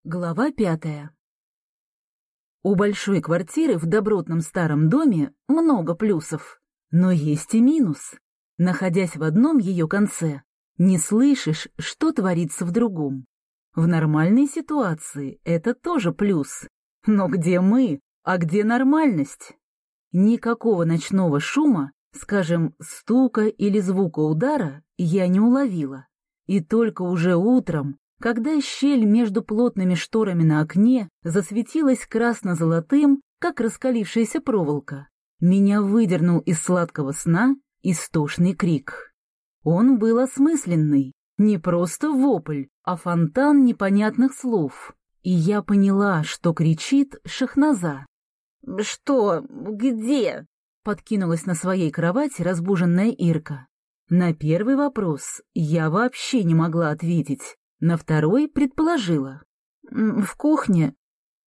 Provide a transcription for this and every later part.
Глава 5. У большой квартиры в добротном старом доме много плюсов, но есть и минус. Находясь в одном ее конце, не слышишь, что творится в другом. В нормальной ситуации это тоже плюс. Но где мы, а где нормальность? Никакого ночного шума, скажем, стука или звука удара, я не уловила. И только уже утром, когда щель между плотными шторами на окне засветилась красно-золотым, как раскалившаяся проволока, меня выдернул из сладкого сна истошный крик. Он был осмысленный, не просто вопль, а фонтан непонятных слов. И я поняла, что кричит Шахназа. «Что? Где?» — подкинулась на своей кровати разбуженная Ирка. На первый вопрос я вообще не могла ответить. На второй предположила. «В кухне».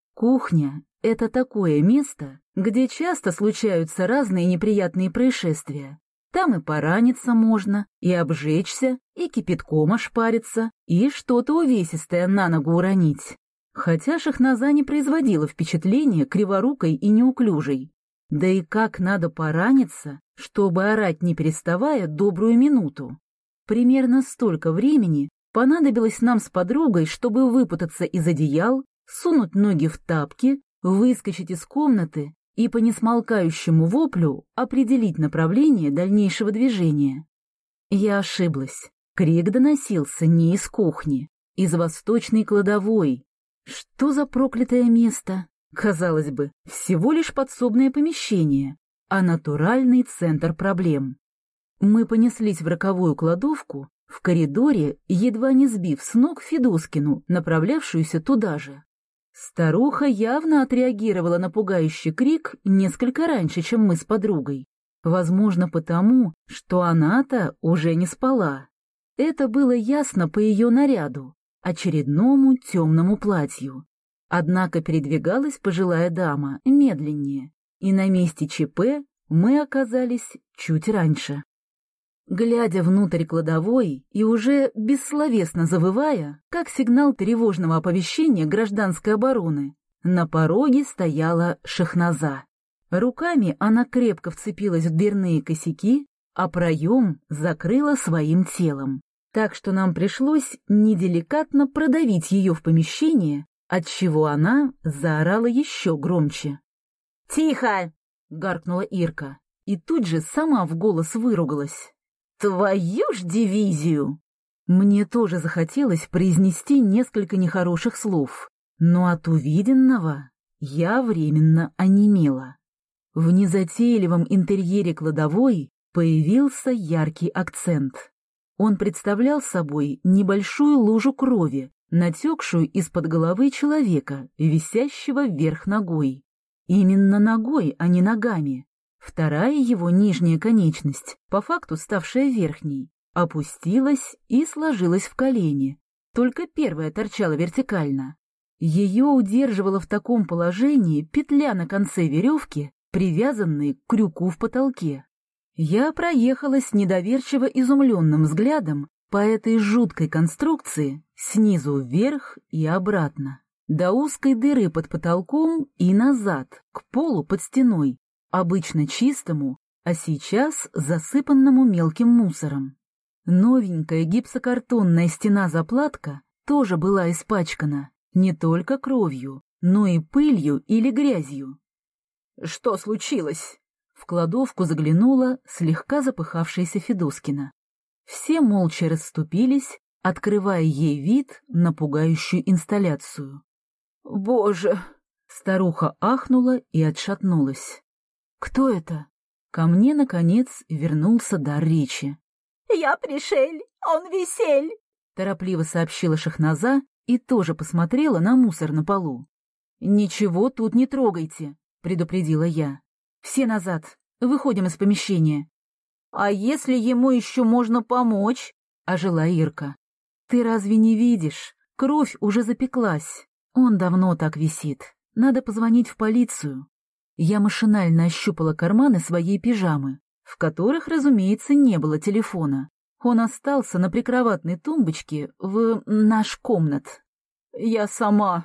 Кухня — это такое место, где часто случаются разные неприятные происшествия. Там и пораниться можно, и обжечься, и кипятком ошпариться, и что-то увесистое на ногу уронить. Хотя Шахназа не производила впечатления криворукой и неуклюжей. Да и как надо пораниться, чтобы орать не переставая добрую минуту? Примерно столько времени понадобилось нам с подругой, чтобы выпутаться из одеял, сунуть ноги в тапки, выскочить из комнаты и по несмолкающему воплю определить направление дальнейшего движения. Я ошиблась. Крик доносился не из кухни, из восточной кладовой. Что за проклятое место? Казалось бы, всего лишь подсобное помещение, а натуральный центр проблем. Мы понеслись в роковую кладовку, в коридоре, едва не сбив с ног Федоскину, направлявшуюся туда же. Старуха явно отреагировала на пугающий крик несколько раньше, чем мы с подругой. Возможно, потому, что она-то уже не спала. Это было ясно по ее наряду, очередному темному платью. Однако передвигалась пожилая дама медленнее, и на месте ЧП мы оказались чуть раньше. Глядя внутрь кладовой и уже бессловесно завывая, как сигнал тревожного оповещения гражданской обороны, на пороге стояла Шахназа. Руками она крепко вцепилась в дверные косяки, а проем закрыла своим телом. Так что нам пришлось неделикатно продавить ее в помещение, отчего она заорала еще громче. «Тихо!» — гаркнула Ирка, и тут же сама в голос выругалась. «Твою ж дивизию!» Мне тоже захотелось произнести несколько нехороших слов, но от увиденного я временно онемела. В незатейливом интерьере кладовой появился яркий акцент. Он представлял собой небольшую лужу крови, натекшую из-под головы человека, висящего вверх ногой. Именно ногой, а не ногами. Вторая его нижняя конечность, по факту ставшая верхней, опустилась и сложилась в колени, только первая торчала вертикально. Ее удерживала в таком положении петля на конце веревки, привязанной к крюку в потолке. Я проехалась недоверчиво изумленным взглядом по этой жуткой конструкции снизу вверх и обратно, до узкой дыры под потолком и назад, к полу под стеной, обычно чистому, а сейчас засыпанному мелким мусором. Новенькая гипсокартонная стена-заплатка тоже была испачкана не только кровью, но и пылью или грязью. «Что случилось?» В кладовку заглянула слегка запыхавшаяся Федоскина. Все молча расступились, открывая ей вид на пугающую инсталляцию. «Боже!» Старуха ахнула и отшатнулась. «Кто это?» Ко мне, наконец, вернулся дар речи. «Я пришель, он весель!» Торопливо сообщила Шахназа и тоже посмотрела на мусор на полу. «Ничего тут не трогайте», — предупредила я. «Все назад, выходим из помещения». «А если ему еще можно помочь?» — ожила Ирка. «Ты разве не видишь? Кровь уже запеклась. Он давно так висит. Надо позвонить в полицию». Я машинально ощупала карманы своей пижамы, в которых, разумеется, не было телефона. Он остался на прикроватной тумбочке в наш комнат. «Я сама»,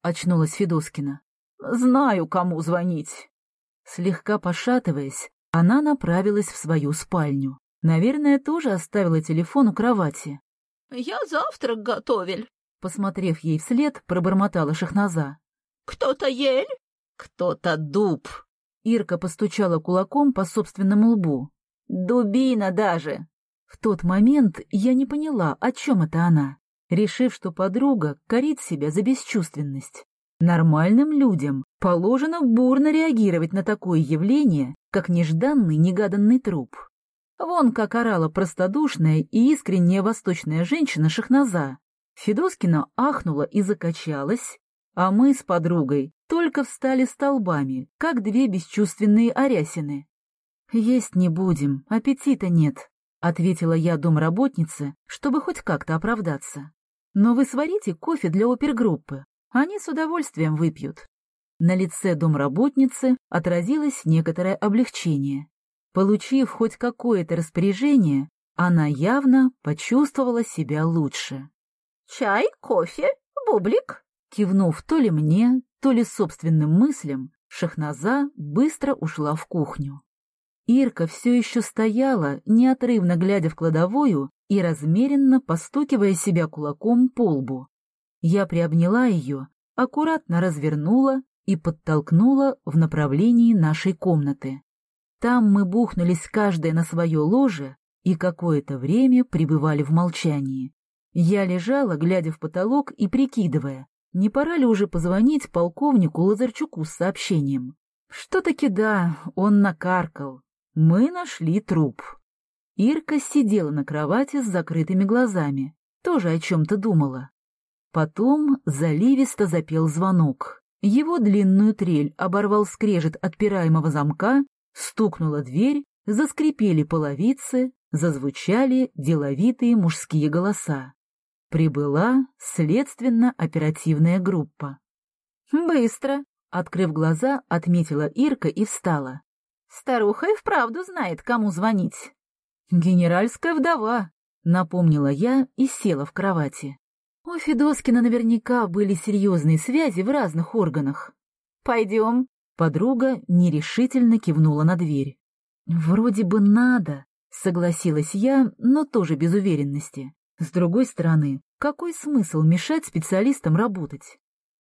очнулась Федоскина. Знаю, кому звонить. Слегка пошатываясь, она направилась в свою спальню. Наверное, тоже оставила телефон у кровати. Я завтрак готовил. Посмотрев ей вслед, пробормотала Шахназа. Кто-то ель? Кто-то дуб. Ирка постучала кулаком по собственному лбу. Дубина даже. В тот момент я не поняла, о чем это она, решив, что подруга корит себя за бесчувственность. Нормальным людям положено бурно реагировать на такое явление, как нежданный негаданный труп. Вон как орала простодушная и искренняя восточная женщина Шахназа. Федоскина ахнула и закачалась, а мы с подругой только встали столбами, как две бесчувственные арясины. «Есть не будем, аппетита нет», — ответила я домработнице, чтобы хоть как-то оправдаться. «Но вы сварите кофе для опергруппы, они с удовольствием выпьют». На лице домработницы отразилось некоторое облегчение. Получив хоть какое-то распоряжение, она явно почувствовала себя лучше. «Чай, кофе, бублик?» Кивнув то ли мне, то ли собственным мыслям, Шахназа быстро ушла в кухню. Ирка все еще стояла, неотрывно глядя в кладовую и размеренно постукивая себя кулаком по лбу. Я приобняла ее, аккуратно развернула и подтолкнула в направлении нашей комнаты. Там мы бухнулись каждая на свое ложе и какое-то время пребывали в молчании. Я лежала, глядя в потолок и прикидывая, не пора ли уже позвонить полковнику Лазарчуку с сообщением. Что-таки да, он накаркал. Мы нашли труп. Ирка сидела на кровати с закрытыми глазами, тоже о чем-то думала. Потом заливисто запел звонок. Его длинную трель оборвал скрежет отпираемого замка, стукнула дверь, заскрипели половицы, зазвучали деловитые мужские голоса. Прибыла следственно-оперативная группа. «Быстро», — открыв глаза, отметила Ирка и встала. «Старуха и вправду знает, кому звонить». «Генеральская вдова», — напомнила я и села в кровати. У Федоскина наверняка были серьезные связи в разных органах. «Пойдем». Подруга нерешительно кивнула на дверь. «Вроде бы надо», — согласилась я, но тоже без уверенности. С другой стороны, какой смысл мешать специалистам работать?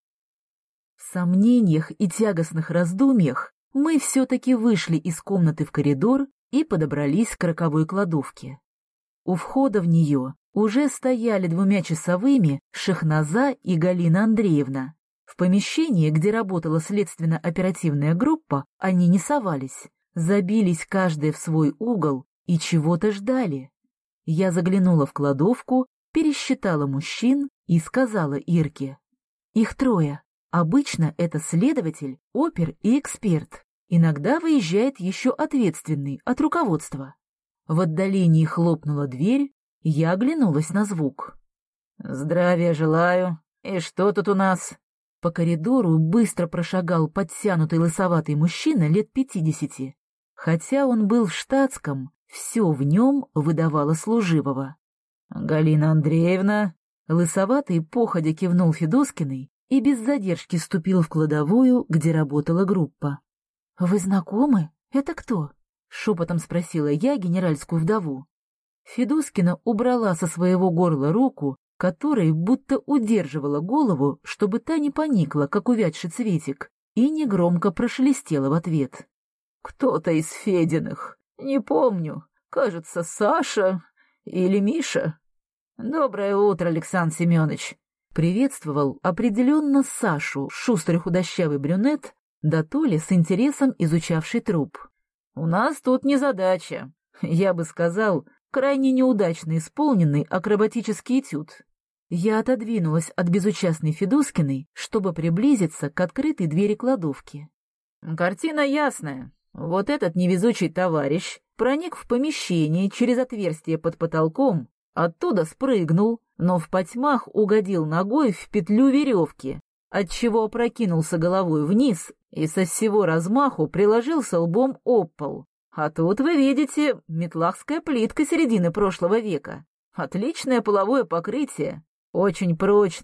В сомнениях и тягостных раздумьях мы все-таки вышли из комнаты в коридор и подобрались к роковой кладовке. У входа в нее уже стояли 2 часовыми Шахназа и Галина Андреевна. В помещении, где работала следственно-оперативная группа, они не совались, забились каждая в свой угол и чего-то ждали. Я заглянула в кладовку, пересчитала мужчин и сказала Ирке: «Их 3. Обычно это следователь, опер и эксперт. Иногда выезжает еще ответственный от руководства». В отдалении хлопнула дверь, я оглянулась на звук. «Здравия желаю. И что тут у нас?» По коридору быстро прошагал подтянутый лысоватый мужчина лет 50. Хотя он был в штатском, все в нем выдавало служивого. «Галина Андреевна...» Лысоватый походя кивнул Федоскиной и без задержки ступил в кладовую, где работала группа. «Вы знакомы? Это кто?» — шепотом спросила я генеральскую вдову. Федоскина убрала со своего горла руку, которой будто удерживала голову, чтобы та не поникла, как увядший цветик, и негромко прошелестела в ответ. «Кто-то из Фединых. Не помню. Кажется, Саша или Миша. Доброе утро, Александр Семенович». Приветствовал определенно Сашу, шустрый худощавый брюнет, да то ли с интересом изучавший труп. «У нас тут незадача. Я бы сказал, крайне неудачно исполненный акробатический этюд». Я отодвинулась от безучастной Федоскиной, чтобы приблизиться к открытой двери кладовки. «Картина ясная. Вот этот невезучий товарищ проник в помещение через отверстие под потолком, оттуда спрыгнул, но в потьмах угодил ногой в петлю веревки, отчего опрокинулся головой вниз и со всего размаху приложился лбом об пол. А тут, вы видите, метлахская плитка середины прошлого века. Отличное половое покрытие, очень прочное,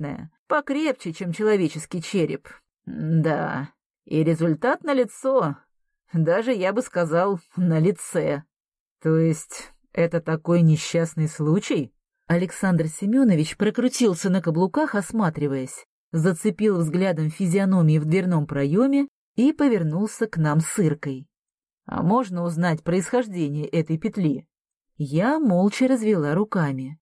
покрепче, чем человеческий череп. Да, и результат налицо. Даже, я бы сказал, на лице. То есть это такой несчастный случай? Александр Семенович прокрутился на каблуках, осматриваясь, зацепил взглядом физиономии в дверном проеме и повернулся к нам с Иркой. А можно узнать происхождение этой петли? Я молча развела руками.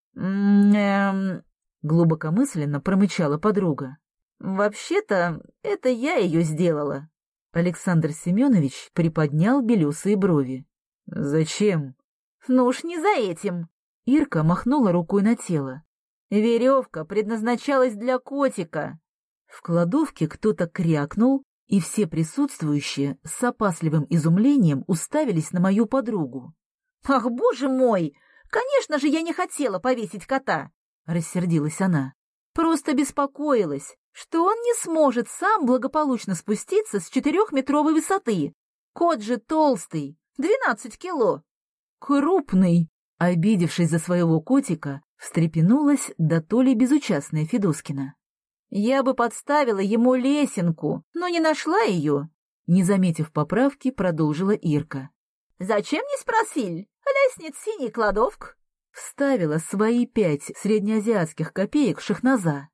Глубокомысленно промычала подруга. «Вообще-то, это я ее сделала». Александр Семенович приподнял белесые брови. «Зачем?» «Ну уж не за этим». Ирка махнула рукой на тело. «Веревка предназначалась для котика». В кладовке кто-то крякнул, и все присутствующие с опасливым изумлением уставились на мою подругу. «Ах, боже мой! Конечно же, я не хотела повесить кота!» — рассердилась она. «Просто беспокоилась, что он не сможет сам благополучно спуститься с 4-метровой высоты. Кот же толстый, 12 кило». «Крупный!» — обидевшись за своего котика, встрепенулась да то ли безучастная Федоскина. «Я бы подставила ему лесенку, но не нашла ее», — не заметив поправки, продолжила Ирка. «Зачем не спросили? Лестниц синий кладовк». Вставила свои 5 среднеазиатских копеек Шахназа.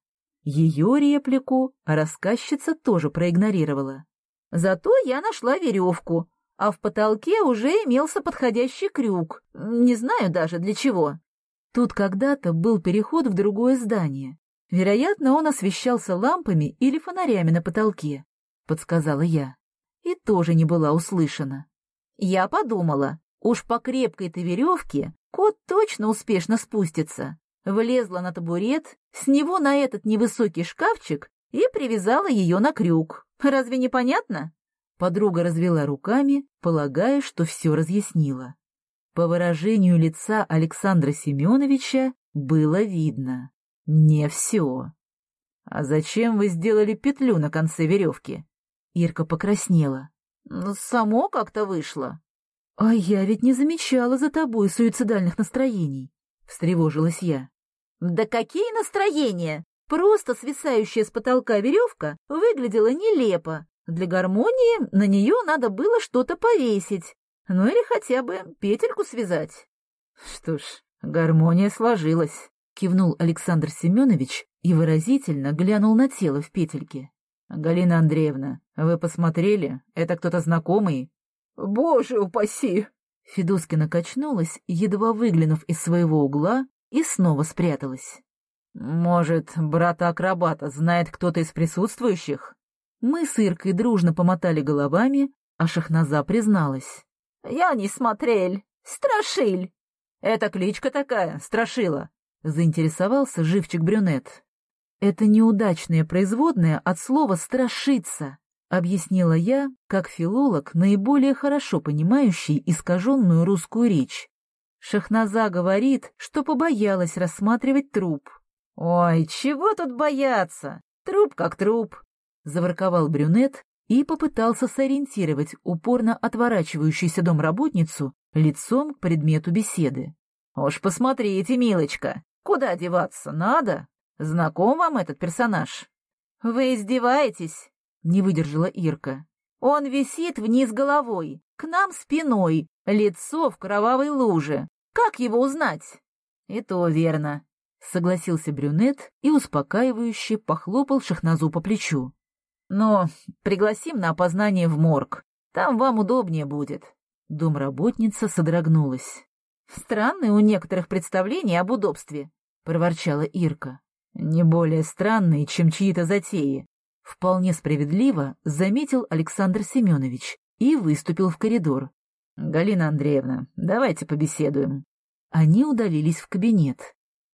Ее реплику рассказчица тоже проигнорировала. «Зато я нашла веревку, а в потолке уже имелся подходящий крюк. Не знаю даже для чего. Тут когда-то был переход в другое здание. Вероятно, он освещался лампами или фонарями на потолке», — подсказала я. И тоже не была услышана. Я подумала, уж по крепкой-то веревке кот точно успешно спустится. Влезла на табурет, с него на этот невысокий шкафчик и привязала ее на крюк. Разве не понятно? Подруга развела руками, полагая, что все разъяснила. По выражению лица Александра Семеновича было видно. Не все. «А зачем вы сделали петлю на конце веревки?» Ирка покраснела. «Само как-то вышло». «А я ведь не замечала за тобой суицидальных настроений», — встревожилась я. «Да какие настроения? Просто свисающая с потолка веревка выглядела нелепо. Для гармонии на нее надо было что-то повесить, ну или хотя бы петельку связать». «Что ж, гармония сложилась», — кивнул Александр Семенович и выразительно глянул на тело в петельке. «Галина Андреевна, вы посмотрели? Это кто-то знакомый?» «Боже упаси!» Федоскина качнулась, едва выглянув из своего угла, и снова спряталась. «Может, брата-акробата знает кто-то из присутствующих?» Мы с Иркой дружно помотали головами, а Шахназа призналась. «Я не смотрель. Страшиль». «Это кличка такая, Страшила», — заинтересовался живчик-брюнет. «Это неудачное производное от слова «страшиться», — объяснила я, как филолог, наиболее хорошо понимающий искаженную русскую речь. Шахназа говорит, что побоялась рассматривать труп. «Ой, чего тут бояться? Труп как труп», — заворковал брюнет и попытался сориентировать упорно отворачивающуюся домработницу лицом к предмету беседы. «Уж посмотрите, милочка, куда деваться надо? Знаком вам этот персонаж?» «Вы издеваетесь?» — не выдержала Ирка. «Он висит вниз головой, к нам спиной, лицо в кровавой луже. Как его узнать?» «И то верно», — согласился брюнет и успокаивающе похлопал Шахназу по плечу. «Но пригласим на опознание в морг. Там вам удобнее будет». Домработница содрогнулась. «Странные у некоторых представления об удобстве», — проворчала Ирка. «Не более странные, чем чьи-то затеи», — вполне справедливо заметил Александр Семенович и выступил в коридор. «Галина Андреевна, давайте побеседуем». Они удалились в кабинет.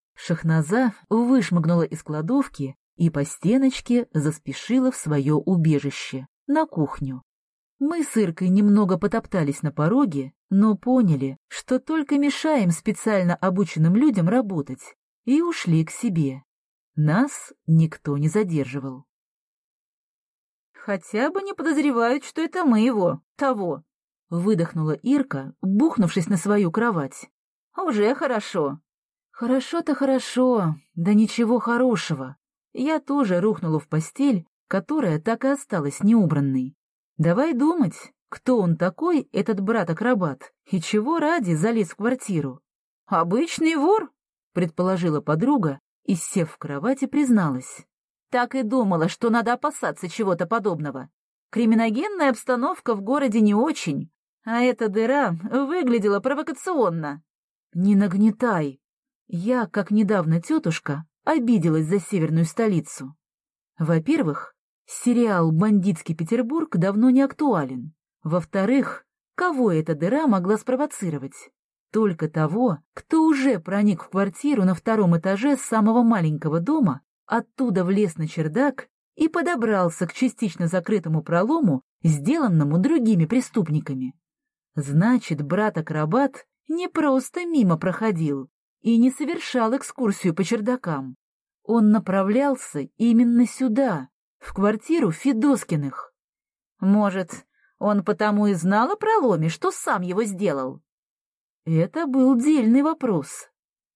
Шахназа вышмыгнула из кладовки и по стеночке заспешила в свое убежище, на кухню. Мы с Иркой немного потоптались на пороге, но поняли, что только мешаем специально обученным людям работать, и ушли к себе. Нас никто не задерживал. «Хотя бы не подозревают, что это мы его, того», — выдохнула Ирка, бухнувшись на свою кровать. «Уже хорошо». «Хорошо-то хорошо, да ничего хорошего. я тоже рухнула в постель, которая так и осталась неубранной. Давай думать, кто он такой, этот брат-акробат, и чего ради залез в квартиру. «Обычный вор», — предположила подруга и, сев в кровати, призналась. «Так и думала, что надо опасаться чего-то подобного. Криминогенная обстановка в городе не очень, а эта дыра выглядела провокационно». «Не нагнетай». Я, как недавно тетушка, обиделась за северную столицу. Во-первых, сериал «Бандитский Петербург» давно не актуален. Во-вторых, кого эта дыра могла спровоцировать? Только того, кто уже проник в квартиру на втором этаже самого маленького дома, оттуда влез на чердак и подобрался к частично закрытому пролому, сделанному другими преступниками. Значит, брат-акробат не просто мимо проходил и не совершал экскурсию по чердакам. Он направлялся именно сюда, в квартиру Федоскиных. Может, он потому и знал о проломе, что сам его сделал? Это был дельный вопрос.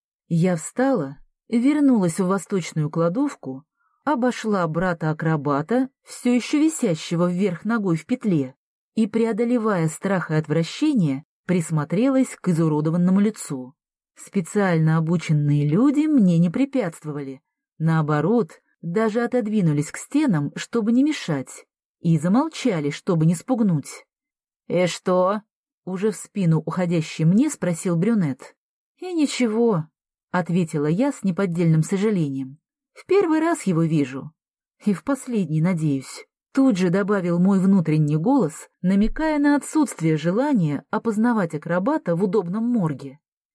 Я встала, вернулась в восточную кладовку, обошла брата-акробата, все еще висящего вверх ногой в петле, и, преодолевая страх и отвращение, присмотрелась к изуродованному лицу. Специально обученные люди мне не препятствовали. Наоборот, даже отодвинулись к стенам, чтобы не мешать, и замолчали, чтобы не спугнуть. «И что?» — уже в спину уходящий мне спросил брюнет. «И ничего», — ответила я с неподдельным сожалением. «В первый раз его вижу. И в последний, надеюсь». Тут же добавил мой внутренний голос, намекая на отсутствие желания опознавать акробата в удобном морге.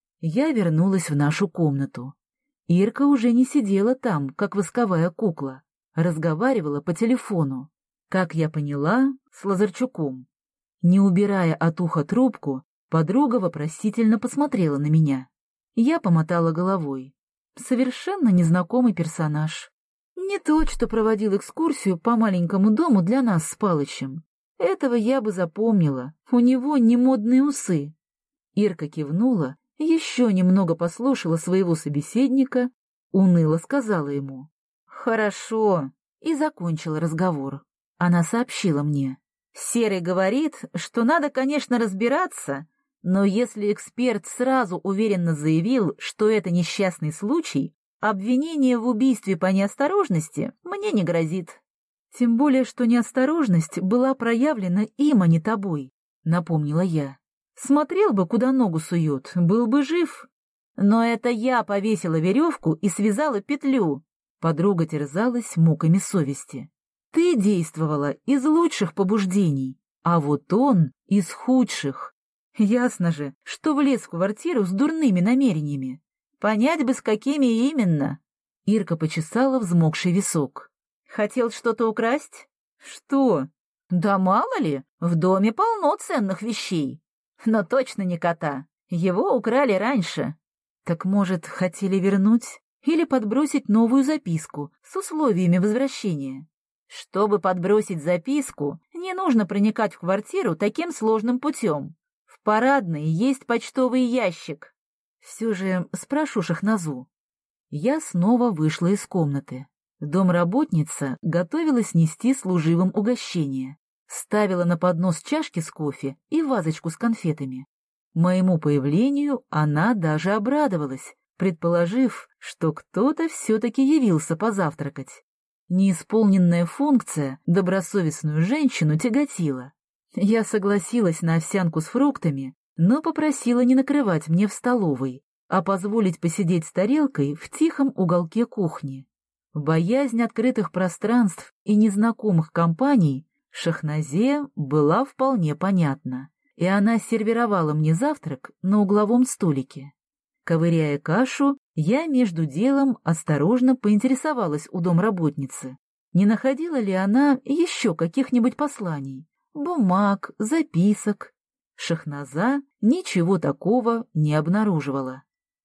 Я вернулась в нашу комнату. Ирка уже не сидела там, как восковая кукла, разговаривала по телефону. Как я поняла, с Лазарчуком. Не убирая от уха трубку, подруга вопросительно посмотрела на меня. Я помотала головой. Совершенно незнакомый персонаж. Не тот, что проводил экскурсию по маленькому дому для нас с Палычем. Этого я бы запомнила, у него не модные усы. Ирка кивнула, еще немного послушала своего собеседника, уныло сказала ему «Хорошо», и закончила разговор. Она сообщила мне. «Серый говорит, что надо, конечно, разбираться, но если эксперт сразу уверенно заявил, что это несчастный случай, обвинение в убийстве по неосторожности мне не грозит». «Тем более, что неосторожность была проявлена им, а не тобой», — напомнила я. «Смотрел бы, куда ногу сует, был бы жив». «Но это я повесила веревку и связала петлю», — подруга терзалась муками совести. «Ты действовала из лучших побуждений, а вот он из худших. Ясно же, что влез в квартиру с дурными намерениями. Понять бы, с какими именно». Ирка почесала взмокший висок. «Хотел что-то украсть?» «Что?» «Да мало ли, в доме полно ценных вещей. Но точно не кота. Его украли раньше». «Так, может, хотели вернуть или подбросить новую записку с условиями возвращения?» «Чтобы подбросить записку, не нужно проникать в квартиру таким сложным путем. В парадной есть почтовый ящик». «Все же спрошу Шахназу». Я снова вышла из комнаты. Домработница готовилась нести служивым угощение. Ставила на поднос чашки с кофе и вазочку с конфетами. Моему появлению она даже обрадовалась, предположив, что кто-то все-таки явился позавтракать. Неисполненная функция добросовестную женщину тяготила. Я согласилась на овсянку с фруктами, но попросила не накрывать мне в столовой, а позволить посидеть с тарелкой в тихом уголке кухни. Боязнь открытых пространств и незнакомых компаний Шахназе была вполне понятна, и она сервировала мне завтрак на угловом столике. Ковыряя кашу, я между делом осторожно поинтересовалась у домработницы, не находила ли она еще каких-нибудь посланий, бумаг, записок. Шахназа ничего такого не обнаруживала.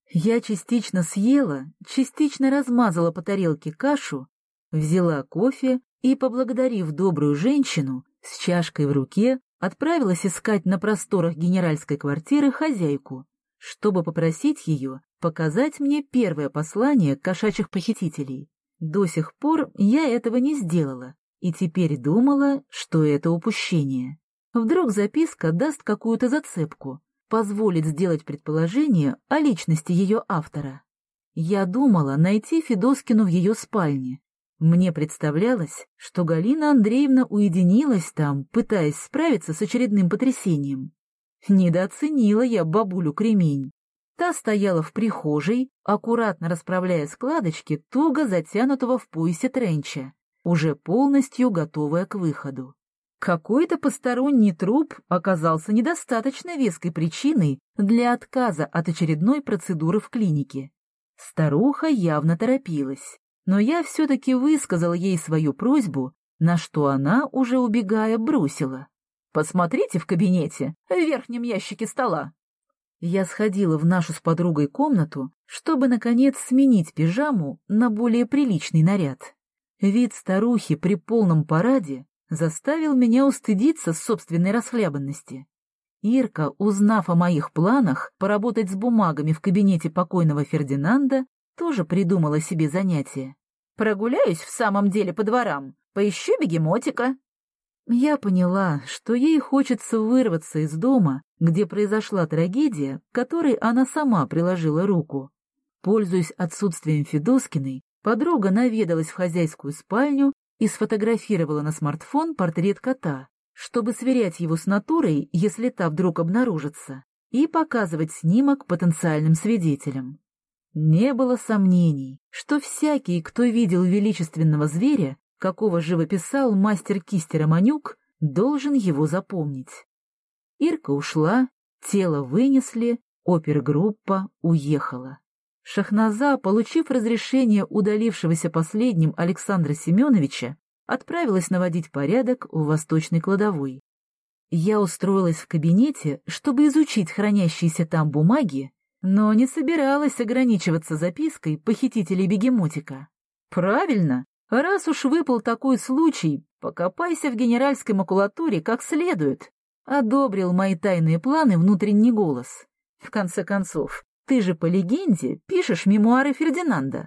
Я частично съела, частично размазала по тарелке кашу, взяла кофе и, поблагодарив добрую женщину, с чашкой в руке отправилась искать на просторах генеральской квартиры хозяйку, чтобы попросить ее показать мне первое послание кошачьих похитителей. До сих пор я этого не сделала, и теперь думала, что это упущение. Вдруг записка даст какую-то зацепку, позволит сделать предположение о личности ее автора. Я думала найти Федоскину в ее спальне. Мне представлялось, что Галина Андреевна уединилась там, пытаясь справиться с очередным потрясением. Недооценила я бабулю Кремень. Та стояла в прихожей, аккуратно расправляя складочки туго затянутого в поясе тренча, уже полностью готовая к выходу. Какой-то посторонний труп оказался недостаточно веской причиной для отказа от очередной процедуры в клинике. Старуха явно торопилась, но я все-таки высказала ей свою просьбу, на что она, уже убегая, бросила. «Посмотрите в кабинете, в верхнем ящике стола». Я сходила в нашу с подругой комнату, чтобы, наконец, сменить пижаму на более приличный наряд. Вид старухи при полном параде заставил меня устыдиться собственной расхлябанности. Ирка, узнав о моих планах поработать с бумагами в кабинете покойного Фердинанда, тоже придумала себе занятие. «Прогуляюсь в самом деле по дворам, поищу бегемотика». Я поняла, что ей хочется вырваться из дома, где произошла трагедия, к которой она сама приложила руку. Пользуясь отсутствием Федоскиной, подруга наведалась в хозяйскую спальню и сфотографировала на смартфон портрет кота, чтобы сверять его с натурой, если та вдруг обнаружится, и показывать снимок потенциальным свидетелям. Не было сомнений, что всякий, кто видел величественного зверя, какого живописал мастер кисти Романюк, должен его запомнить. Ирка ушла, тело вынесли, опергруппа уехала. Шахназа, получив разрешение удалившегося последним Александра Семеновича, отправилась наводить порядок в восточной кладовой. Я устроилась в кабинете, чтобы изучить хранящиеся там бумаги, но не собиралась ограничиваться запиской похитителей бегемотика. Правильно, раз уж выпал такой случай, покопайся в генеральской макулатуре как следует. Одобрил мои тайные планы внутренний голос. В конце концов, ты же по легенде пишешь мемуары Фердинанда.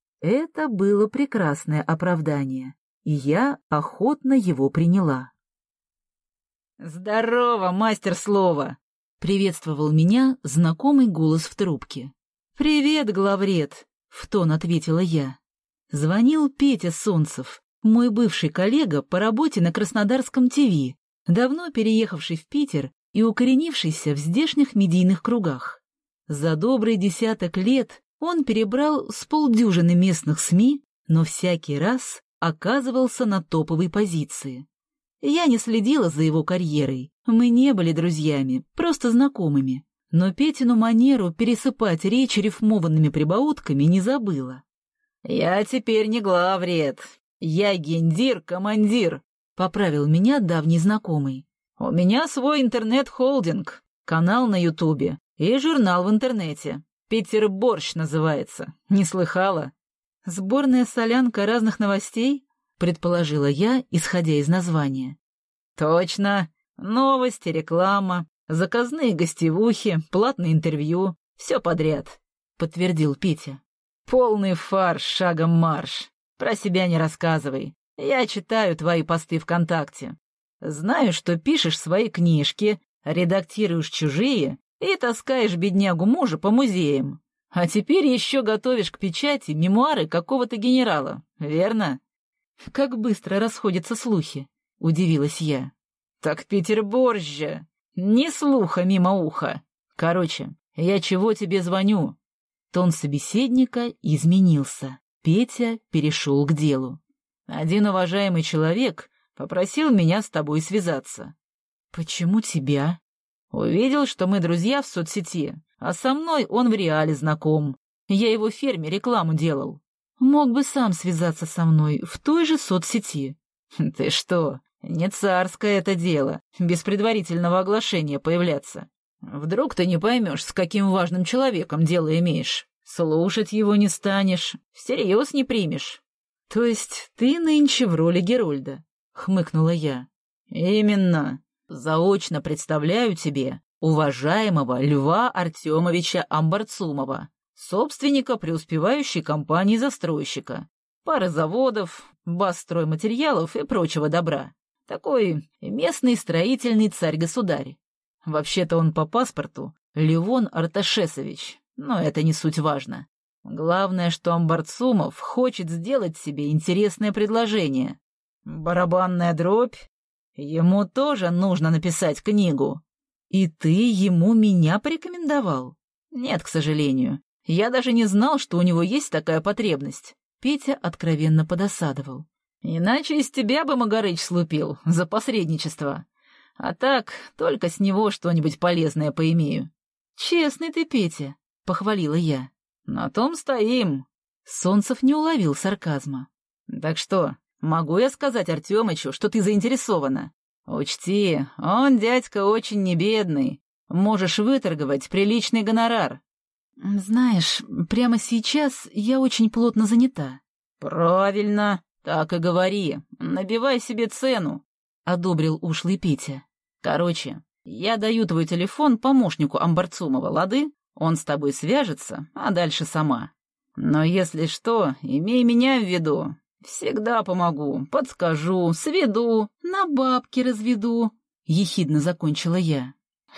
Это было прекрасное оправдание, и я охотно его приняла. «Здорово, мастер слова!» — приветствовал меня знакомый голос в трубке. «Привет, главред!» — в тон ответила я. Звонил Петя Солнцев, мой бывший коллега по работе на Краснодарском ТВ, давно переехавший в Питер и укоренившийся в здешних медийных кругах. За добрый 10 лет он перебрал с полдюжины местных СМИ, но всякий раз оказывался на топовой позиции. Я не следила за его карьерой, мы не были друзьями, просто знакомыми, но Петину манеру пересыпать речь рифмованными прибаутками не забыла. «Я теперь не главред, я гендир-командир», — поправил меня давний знакомый. «У меня свой интернет-холдинг, канал на Ютубе и журнал в интернете. Петерборщ называется, не слыхала?» «Сборная солянка разных новостей?» — предположила я, исходя из названия. «Точно. Новости, реклама, заказные гостевухи, платные интервью, все подряд», — подтвердил Петя. «Полный фарш, шагом марш. Про себя не рассказывай. Я читаю твои посты ВКонтакте. Знаю, что пишешь свои книжки, редактируешь чужие и таскаешь беднягу мужа по музеям. А теперь еще готовишь к печати мемуары какого-то генерала, верно?» «Как быстро расходятся слухи», — удивилась я. «Так Петерборщ же! Ни слуха мимо уха. Короче, я чего тебе звоню?» Тон собеседника изменился. Петя перешел к делу. «Один уважаемый человек попросил меня с тобой связаться». «Почему тебя?» «Увидел, что мы друзья в соцсети, а со мной он в реале знаком. Я его ферме рекламу делал. Мог бы сам связаться со мной в той же соцсети». «Ты что, не царское это дело, без предварительного оглашения появляться. Вдруг ты не поймешь, с каким важным человеком дело имеешь. Слушать его не станешь, всерьез не примешь». «То есть ты нынче в роли Герольда?» — хмыкнула я. «Именно. Заочно представляю тебе уважаемого Льва Артемовича Амбарцумова, собственника преуспевающей компании застройщика. пара заводов, баз стройматериалов и прочего добра. Такой местный строительный царь-государь. Вообще-то он по паспорту Левон Арташесович, но это не суть важно. Главное, что Амбарцумов хочет сделать себе интересное предложение. Барабанная дробь? Ему тоже нужно написать книгу. И ты ему меня порекомендовал? Нет, к сожалению. Я даже не знал, что у него есть такая потребность. Петя откровенно подосадовал. Иначе из тебя бы Магарыч слупил за посредничество. А так, только с него что-нибудь полезное поимею. Честный ты, Петя, — похвалила я. На том стоим. Солнцев не уловил сарказма. Так что, могу я сказать Артемычу, что ты заинтересована? Учти, он, дядька, очень небедный. Можешь выторговать приличный гонорар. Знаешь, прямо сейчас я очень плотно занята. Правильно, так и говори. Набивай себе цену, — одобрил ушлый Петя. Короче, я даю твой телефон помощнику Амбарцумова, лады? Он с тобой свяжется, а дальше сама. Но если что, имей меня в виду. Всегда помогу, подскажу, сведу, на бабки разведу, — ехидно закончила я.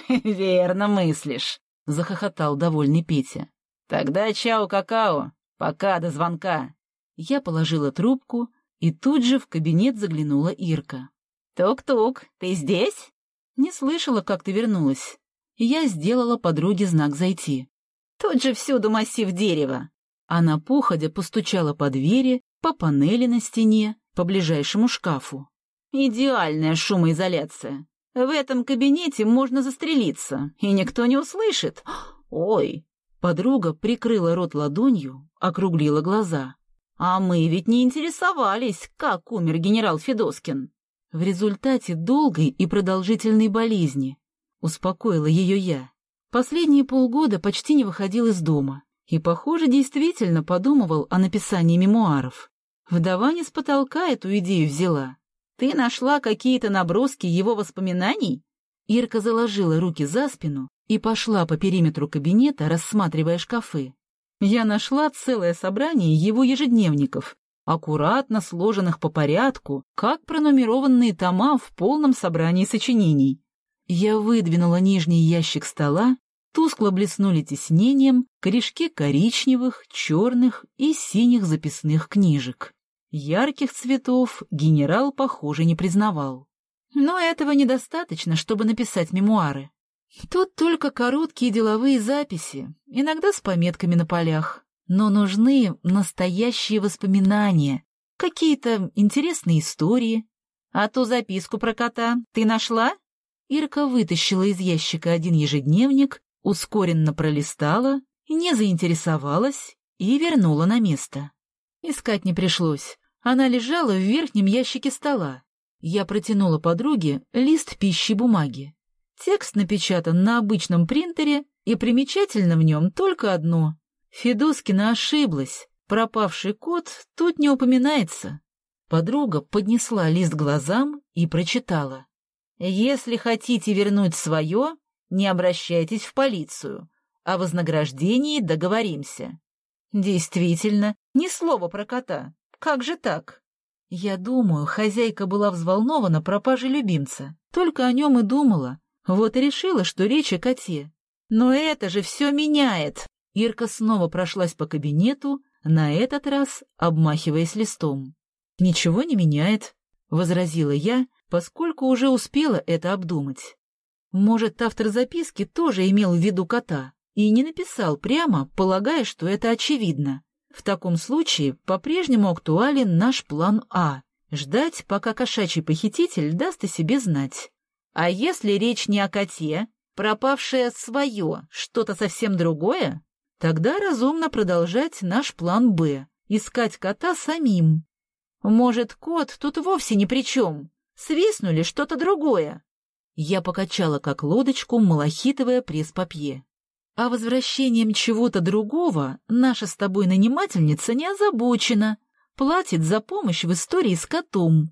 Верно мыслишь, — захохотал довольный Петя. Тогда чао-какао, пока до звонка. Я положила трубку, и тут же в кабинет заглянула Ирка. Тук-тук, ты здесь? Не слышала, как ты вернулась. Я сделала подруге знак зайти. Тут же всюду массив дерева. Она походя постучала по двери, по панели на стене, по ближайшему шкафу. Идеальная шумоизоляция. В этом кабинете можно застрелиться, и никто не услышит. Ой! Подруга прикрыла рот ладонью, округлила глаза. А мы ведь не интересовались, как умер генерал Федоскин. В результате долгой и продолжительной болезни. Успокоила ее я. Последние полгода почти не выходил из дома. И, похоже, действительно подумывал о написании мемуаров. Вдова не с потолка эту идею взяла. Ты нашла какие-то наброски его воспоминаний? Ирка заложила руки за спину и пошла по периметру кабинета, рассматривая шкафы. Я нашла целое собрание его ежедневников, аккуратно сложенных по порядку, как пронумерованные тома в полном собрании сочинений. Я выдвинула нижний ящик стола, тускло блеснули тиснением корешки коричневых, черных и синих записных книжек. Ярких цветов генерал, похоже, не признавал. Но этого недостаточно, чтобы написать мемуары. Тут только короткие деловые записи, иногда с пометками на полях. Но нужны настоящие воспоминания, какие-то интересные истории. А ту записку про кота ты нашла? Ирка вытащила из ящика один ежедневник, ускоренно пролистала, не заинтересовалась и вернула на место. Искать не пришлось. Она лежала в верхнем ящике стола. Я протянула подруге лист пищи бумаги. Текст напечатан на обычном принтере, и примечательно в нем только одно. Федоскина ошиблась. Пропавший кот тут не упоминается. Подруга поднесла лист к глазам и прочитала. «Если хотите вернуть свое, не обращайтесь в полицию. О вознаграждении договоримся». Действительно, ни слова про кота. Как же так? Я думаю, хозяйка была взволнована пропажей любимца. Только о нем и думала. Вот и решила, что речь о коте. Но это же все меняет. Ирка снова прошлась по кабинету, на этот раз обмахиваясь листом. «Ничего не меняет», — возразила я, поскольку уже успела это обдумать. Может, автор записки тоже имел в виду кота и не написал прямо, полагая, что это очевидно. В таком случае по-прежнему актуален наш план А — ждать, пока кошачий похититель даст о себе знать. А если речь не о коте, пропавшее свое, что-то совсем другое, тогда разумно продолжать наш план Б — искать кота самим. Может, кот тут вовсе ни при чем, свистнули что-то другое. Я покачала как лодочку малахитовое пресс-папье. А возвращением чего-то другого наша с тобой нанимательница не озабочена, платит за помощь в истории с котом.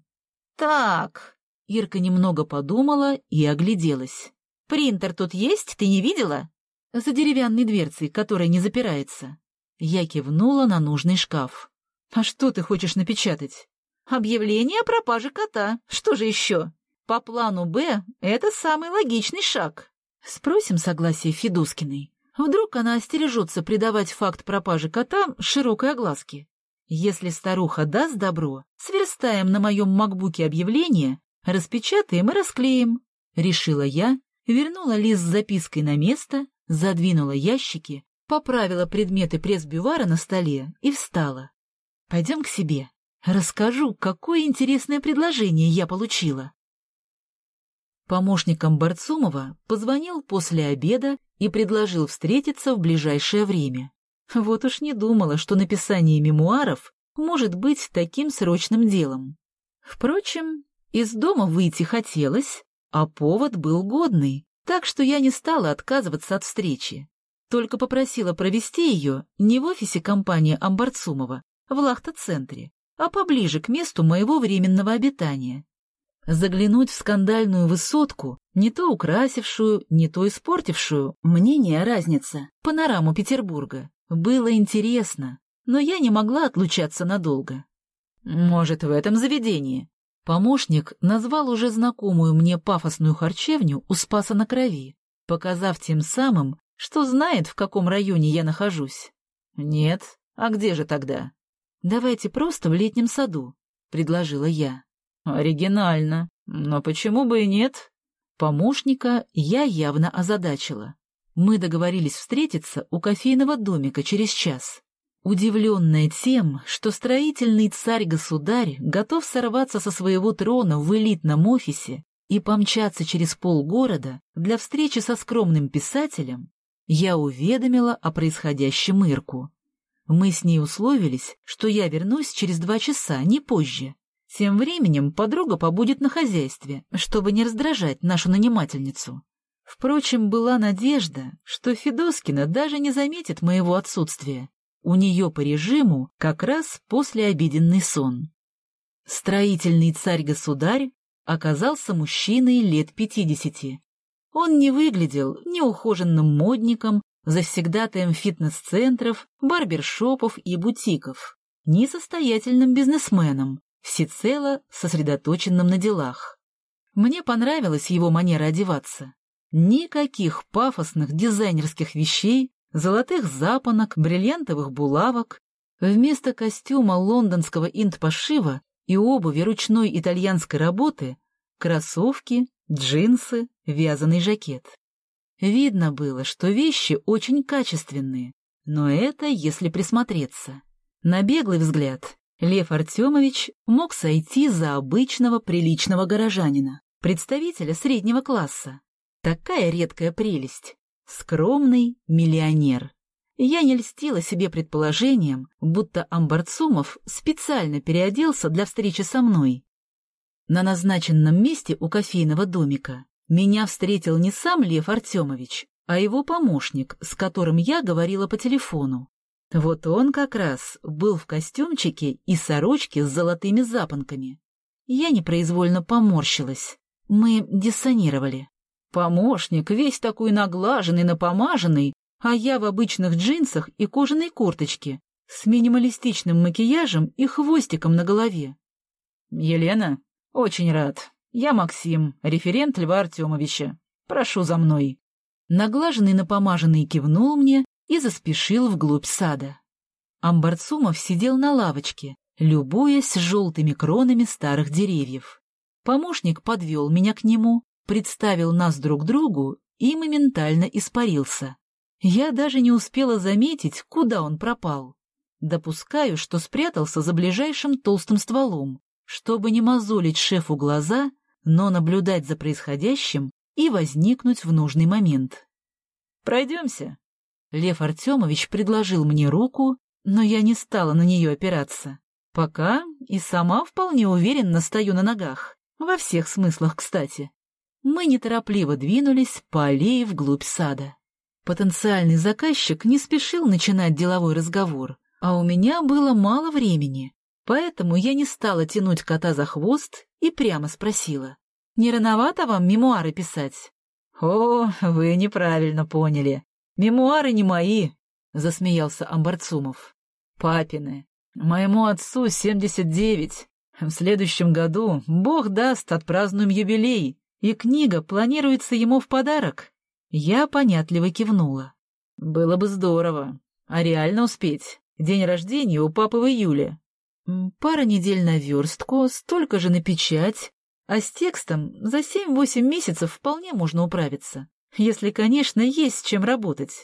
Так, Ирка немного подумала и огляделась. Принтер тут есть, ты не видела? За деревянной дверцей, которая не запирается. Я кивнула на нужный шкаф. А что ты хочешь напечатать? Объявление о пропаже кота. Что же еще? По плану «Б» это самый логичный шаг. Спросим согласие Федускиной. Вдруг она остережется придавать факт пропажи кота широкой огласке. Если старуха даст добро, сверстаем на моем макбуке объявление, распечатаем и расклеим. Решила я, вернула лист с запиской на место, задвинула ящики, поправила предметы пресс-бювара на столе и встала. Пойдем к себе. Расскажу, какое интересное предложение я получила. Помощник Амбарцумова позвонил после обеда и предложил встретиться в ближайшее время. Вот уж не думала, что написание мемуаров может быть таким срочным делом. Впрочем, из дома выйти хотелось, а повод был годный, так что я не стала отказываться от встречи. Только попросила провести ее не в офисе компании Амбарцумова, в Лахта-центре, а поближе к месту моего временного обитания. Заглянуть в скандальную высотку, не то украсившую, не то испортившую, мнение разница, панораму Петербурга, было интересно, но я не могла отлучаться надолго. Может, в этом заведении? Помощник назвал уже знакомую мне пафосную харчевню у Спаса на Крови, показав тем самым, что знает, в каком районе я нахожусь. Нет, а где же тогда? Давайте просто в летнем саду, предложила я. Оригинально, но почему бы и нет? Помощника я явно озадачила. Мы договорились встретиться у кофейного домика через час. Удивленная тем, что строительный царь-государь готов сорваться со своего трона в элитном офисе и помчаться через полгорода для встречи со скромным писателем, я уведомила о происходящем Ирку. Мы с ней условились, что я вернусь через 2 часа, не позже. Тем временем подруга побудет на хозяйстве, чтобы не раздражать нашу нанимательницу. Впрочем, была надежда, что Федоскина даже не заметит моего отсутствия. У нее по режиму как раз послеобеденный сон. Строительный царь-государь оказался мужчиной лет 50. Он не выглядел ни ухоженным модником, завсегдатаем фитнес-центров, барбершопов и бутиков, ни состоятельным бизнесменом, всецело сосредоточенным на делах. Мне понравилась его манера одеваться. Никаких пафосных дизайнерских вещей, золотых запонок, бриллиантовых булавок. Вместо костюма лондонского инт-пошива и обуви ручной итальянской работы кроссовки, джинсы, вязаный жакет. Видно было, что вещи очень качественные, но это если присмотреться. На беглый взгляд Лев Артемович мог сойти за обычного приличного горожанина, представителя среднего класса. Такая редкая прелесть. Скромный миллионер. Я не льстила себе предположением, будто Амбарцумов специально переоделся для встречи со мной. На назначенном месте у кофейного домика меня встретил не сам Лев Артемович, а его помощник, с которым я говорила по телефону. Вот он как раз был в костюмчике и сорочке с золотыми запонками. Я непроизвольно поморщилась. Мы диссонировали. Помощник весь такой наглаженный, напомаженный, а я в обычных джинсах и кожаной курточке, с минималистичным макияжем и хвостиком на голове. «Елена, очень рад. Я Максим, референт Льва Артемовича. Прошу за мной». Наглаженный напомаженный кивнул мне и заспешил вглубь сада. Амбарцумов сидел на лавочке, любуясь желтыми кронами старых деревьев. Помощник подвел меня к нему, представил нас друг другу и моментально испарился. Я даже не успела заметить, куда он пропал. Допускаю, что спрятался за ближайшим толстым стволом, чтобы не мозолить шефу глаза, но наблюдать за происходящим и возникнуть в нужный момент. «Пройдемся». Лев Артемович предложил мне руку, но я не стала на нее опираться. Пока и сама вполне уверенно стою на ногах, во всех смыслах, кстати. Мы неторопливо двинулись по аллее вглубь сада. Потенциальный заказчик не спешил начинать деловой разговор, а у меня было мало времени, поэтому я не стала тянуть кота за хвост и прямо спросила: «Не рановато вам мемуары писать?» «О, вы неправильно поняли. Мемуары не мои», — засмеялся Амбарцумов. «Папины. Моему отцу 79. В следующем году, бог даст, отпразднуем юбилей, и книга планируется ему в подарок. Я понятливо кивнула. Было бы здорово. А реально успеть? День рождения у папы в июле. Пара недель на верстку, столько же на печать, а с текстом за 7-8 месяцев вполне можно управиться, если, конечно, есть с чем работать.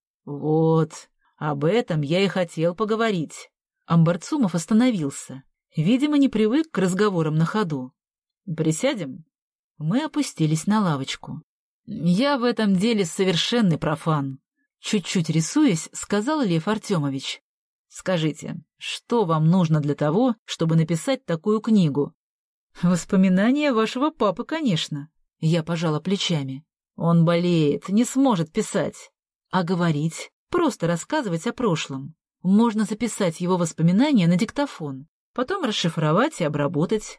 Вот, об этом я и хотел поговорить. Амбарцумов остановился. Видимо, не привык к разговорам на ходу. Присядем? Мы опустились на лавочку. Я в этом деле совершенный профан. Чуть-чуть рисуясь, сказал Лев Артемович. Скажите, что вам нужно для того, чтобы написать такую книгу? Воспоминания вашего папы, конечно. Я пожала плечами. Он болеет, не сможет писать. А говорить, просто рассказывать о прошлом. Можно записать его воспоминания на диктофон, потом расшифровать и обработать.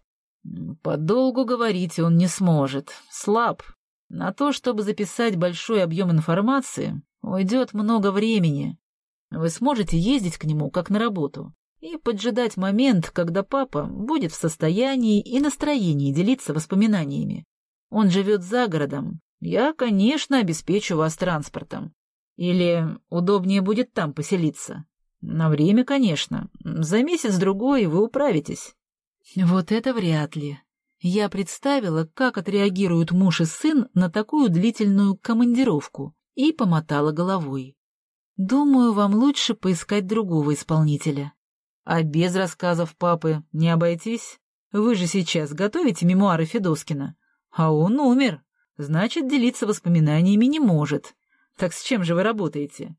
Подолгу говорить он не сможет, слаб. На то, чтобы записать большой объем информации, уйдет много времени. Вы сможете ездить к нему, как на работу, и поджидать момент, когда папа будет в состоянии и настроении делиться воспоминаниями. Он живет за городом. Я, конечно, обеспечу вас транспортом. Или удобнее будет там поселиться? На время, конечно. За месяц-другой вы управитесь. Вот это вряд ли. Я представила, как отреагируют муж и сын на такую длительную командировку, и помотала головой. Думаю, вам лучше поискать другого исполнителя. А без рассказов папы не обойтись? Вы же сейчас готовите мемуары Федоскина. А он умер. Значит, делиться воспоминаниями не может. Так с чем же вы работаете?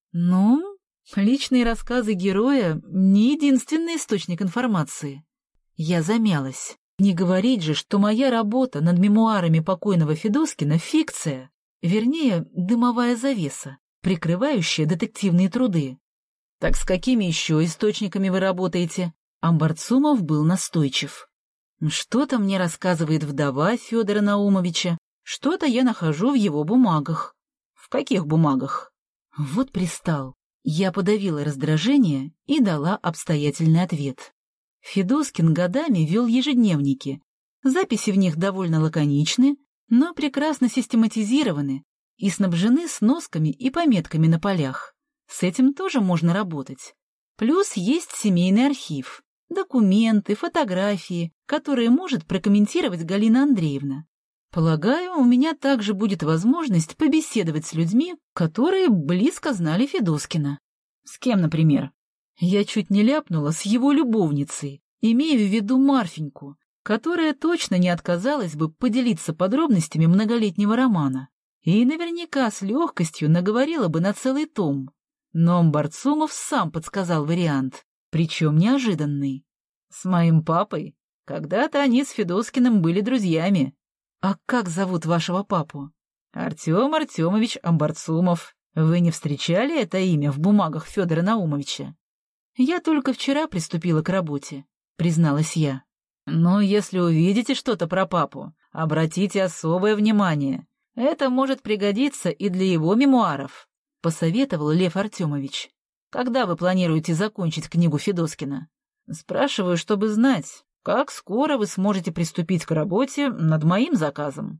Ну, личные рассказы героя — не единственный источник информации. Я замялась. Не говорить же, что моя работа над мемуарами покойного Федоскина — фикция, вернее, дымовая завеса, прикрывающая детективные труды. Так с какими еще источниками вы работаете? Амбарцумов был настойчив. Что-то мне рассказывает вдова Федора Наумовича, что-то я нахожу в его бумагах. В каких бумагах? Вот пристал. Я подавила раздражение и дала обстоятельный ответ. Федоскин годами вел ежедневники. Записи в них довольно лаконичны, но прекрасно систематизированы и снабжены сносками и пометками на полях. С этим тоже можно работать. Плюс есть семейный архив, документы, фотографии, которые может прокомментировать Галина Андреевна. Полагаю, у меня также будет возможность побеседовать с людьми, которые близко знали Федоскина. С кем, например? Я чуть не ляпнула с его любовницей, имея в виду Марфеньку, которая точно не отказалась бы поделиться подробностями многолетнего романа и наверняка с легкостью наговорила бы на целый том. Но Амбарцумов сам подсказал вариант, причем неожиданный. С моим папой? Когда-то они с Федоскиным были друзьями. А как зовут вашего папу? Артем Артемович Амбарцумов. Вы не встречали это имя в бумагах Федора Наумовича? Я только вчера приступила к работе, призналась я. Но если увидите что-то про папу, обратите особое внимание. Это может пригодиться и для его мемуаров, посоветовал Лев Артемович. Когда вы планируете закончить книгу Федоскина? Спрашиваю, чтобы знать, как скоро вы сможете приступить к работе над моим заказом.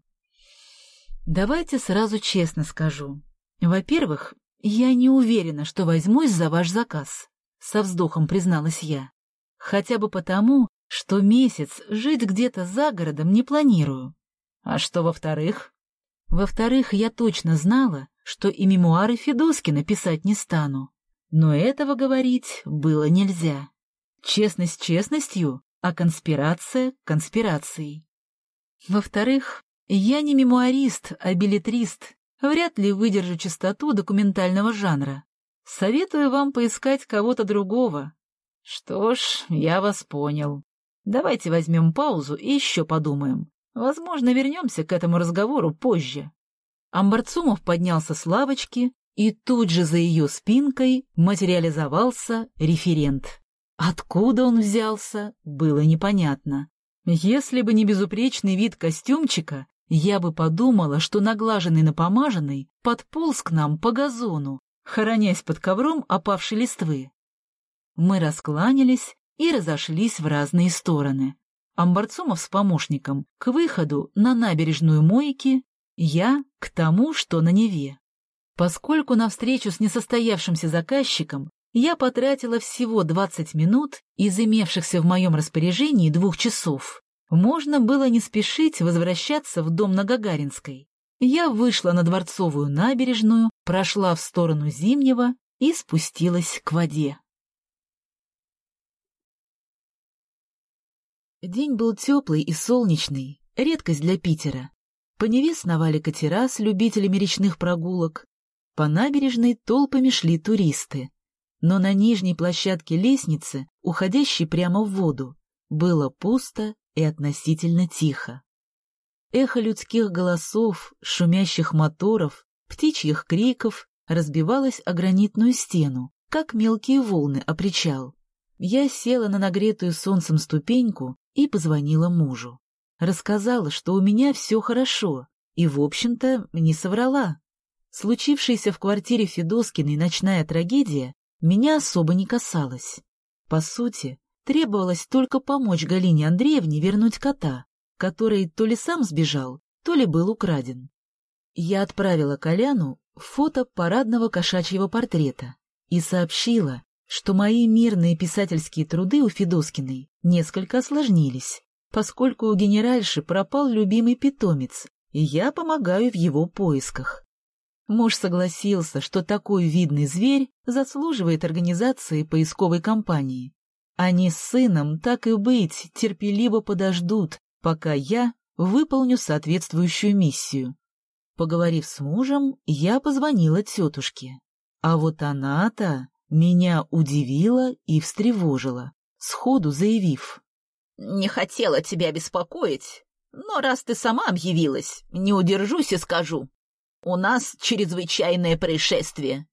Давайте сразу честно скажу. Во-первых, я не уверена, что возьмусь за ваш заказ, со вздохом призналась я. Хотя бы потому, что месяц жить где-то за городом не планирую. А что во-вторых? Во-вторых, я точно знала, что и мемуары Федоскина писать не стану. Но этого говорить было нельзя. Честность честностью, а конспирация конспирацией. Во-вторых, я не мемуарист, а беллетрист. Вряд ли выдержу чистоту документального жанра. Советую вам поискать кого-то другого. Что ж, я вас понял. Давайте возьмем паузу и еще подумаем. Возможно, вернемся к этому разговору позже. Амбарцумов поднялся с лавочки, и тут же за ее спинкой материализовался референт. Откуда он взялся, было непонятно. Если бы не безупречный вид костюмчика, я бы подумала, что наглаженный-напомаженный подполз к нам по газону, хоронясь под ковром опавшей листвы. Мы раскланялись и разошлись в разные стороны. Амбарцумов с помощником к выходу на набережную Мойки, я к тому, что на Неве. Поскольку на встречу с несостоявшимся заказчиком я потратила всего 20 минут из имевшихся в моем распоряжении 2 часов, можно было не спешить возвращаться в дом на Гагаринской. Я вышла на Дворцовую набережную, прошла в сторону Зимнего и спустилась к воде. День был теплый и солнечный, редкость для Питера. По Неве сновали катера с любителями речных прогулок. По набережной толпами шли туристы. Но на нижней площадке лестницы, уходящей прямо в воду, было пусто и относительно тихо. Эхо людских голосов, шумящих моторов, птичьих криков разбивалось о гранитную стену, как мелкие волны о причал. Я села на нагретую солнцем ступеньку и позвонила мужу. Рассказала, что у меня все хорошо, и, в общем-то, не соврала. Случившаяся в квартире Федоскиной ночная трагедия меня особо не касалась. По сути, требовалось только помочь Галине Андреевне вернуть кота, который то ли сам сбежал, то ли был украден. Я отправила Коляну фото парадного кошачьего портрета и сообщила, что мои мирные писательские труды у Федоскиной несколько осложнились, поскольку у генеральши пропал любимый питомец, и я помогаю в его поисках. Муж согласился, что такой видный зверь заслуживает организации поисковой кампании. Они с сыном, так и быть, терпеливо подождут, пока я выполню соответствующую миссию. Поговорив с мужем, я позвонила тетушке. А вот она-то меня удивила и встревожила, сходу заявив: «Не хотела тебя беспокоить, но раз ты сама объявилась, не удержусь и скажу. У нас чрезвычайное происшествие».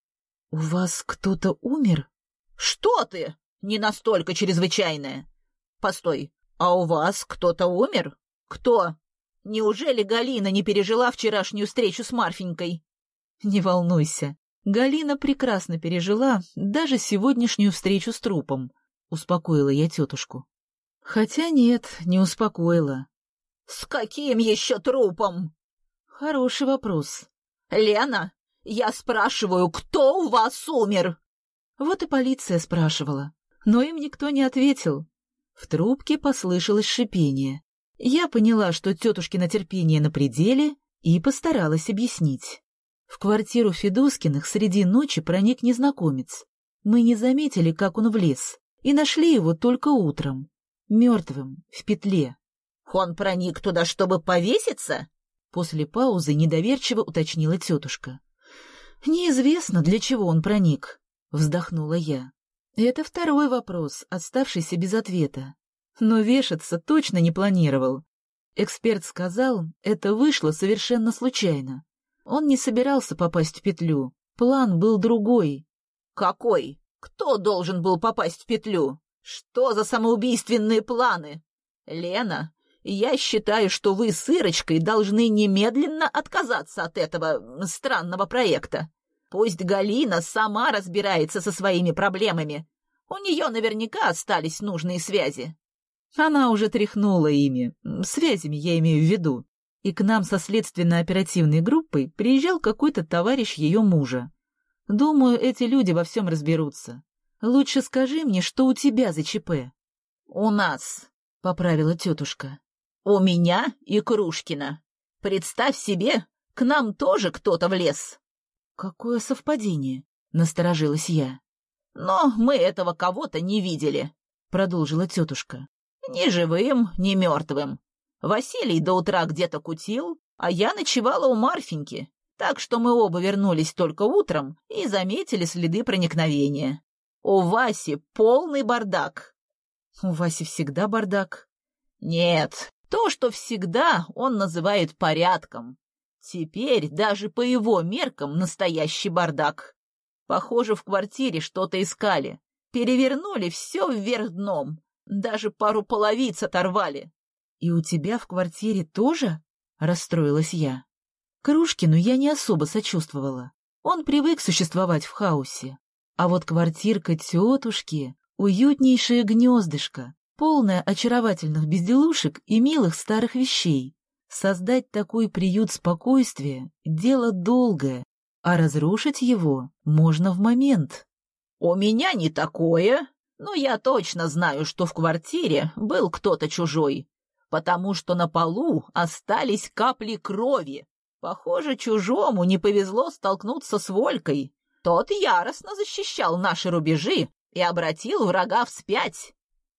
«У вас кто-то умер?» «Что ты? Не настолько чрезвычайное. Постой, а у вас кто-то умер? Кто? Неужели Галина не пережила вчерашнюю встречу с Марфенькой?» «Не волнуйся, Галина прекрасно пережила даже сегодняшнюю встречу с трупом», — успокоила я тетушку. Хотя нет, не успокоила. «С каким еще трупом?» «Хороший вопрос». «Лена, я спрашиваю, кто у вас умер?» Вот и полиция спрашивала, но им никто не ответил. В трубке послышалось шипение. Я поняла, что тетушкино терпение на пределе, и постаралась объяснить. В квартиру Федоскиных среди ночи проник незнакомец. Мы не заметили, как он влез, и нашли его только утром, мертвым, в петле. «Он проник туда, чтобы повеситься?» После паузы недоверчиво уточнила тетушка. «Неизвестно, для чего он проник», — вздохнула я. Это второй вопрос, оставшийся без ответа. Но вешаться точно не планировал. Эксперт сказал, это вышло совершенно случайно. Он не собирался попасть в петлю. План был другой. «Какой? Кто должен был попасть в петлю? Что за самоубийственные планы? Лена, я считаю, что вы с Ирочкой должны немедленно отказаться от этого странного проекта. Пусть Галина сама разбирается со своими проблемами. У нее наверняка остались нужные связи». Она уже тряхнула ими, связями я имею в виду. И к нам со следственно-оперативной группой приезжал какой-то товарищ ее мужа. Думаю, эти люди во всем разберутся. Лучше скажи мне, что у тебя за ЧП. «У нас», — поправила тетушка. «У меня и Крушкина. Представь себе, к нам тоже кто-то влез». «Какое совпадение?» — насторожилась я. «Но мы этого кого-то не видели», — продолжила тетушка. «Ни живым, ни мертвым. Василий до утра где-то кутил, а я ночевала у Марфеньки, так что мы оба вернулись только утром и заметили следы проникновения. У Васи полный бардак». «У Васи всегда бардак». «Нет, то, что всегда, он называет порядком. Теперь даже по его меркам настоящий бардак. Похоже, в квартире что-то искали. Перевернули все вверх дном. Даже пару половиц оторвали». «И у тебя в квартире тоже?» — расстроилась я. Крушкину я не особо сочувствовала. Он привык существовать в хаосе. А вот квартирка тетушки — уютнейшее гнездышко, полное очаровательных безделушек и милых старых вещей. Создать такой приют спокойствия — дело долгое, а разрушить его можно в момент. «У меня не такое, но я точно знаю, что в квартире был кто-то чужой, потому что на полу остались капли крови. Похоже, чужому не повезло столкнуться с Волькой. Тот яростно защищал наши рубежи и обратил врага вспять».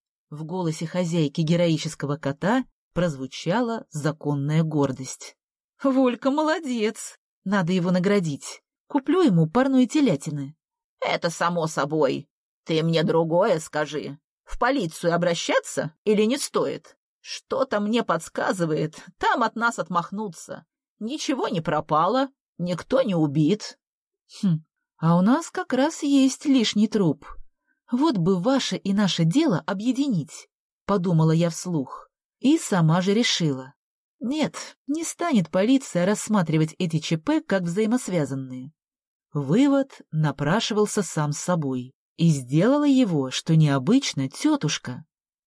В голосе хозяйки героического кота прозвучала законная гордость. «Волька молодец! Надо его наградить. Куплю ему парной телятины». «Это само собой. Ты мне другое скажи. В полицию обращаться или не стоит? Что-то мне подсказывает, там от нас отмахнутся. Ничего не пропало, никто не убит». А у нас как раз есть лишний труп. Вот бы ваше и наше дело объединить, подумала я вслух. И сама же решила. Нет, не станет полиция рассматривать эти ЧП как взаимосвязанные. Вывод напрашивался сам собой. И сделала его, что необычно, тетушка.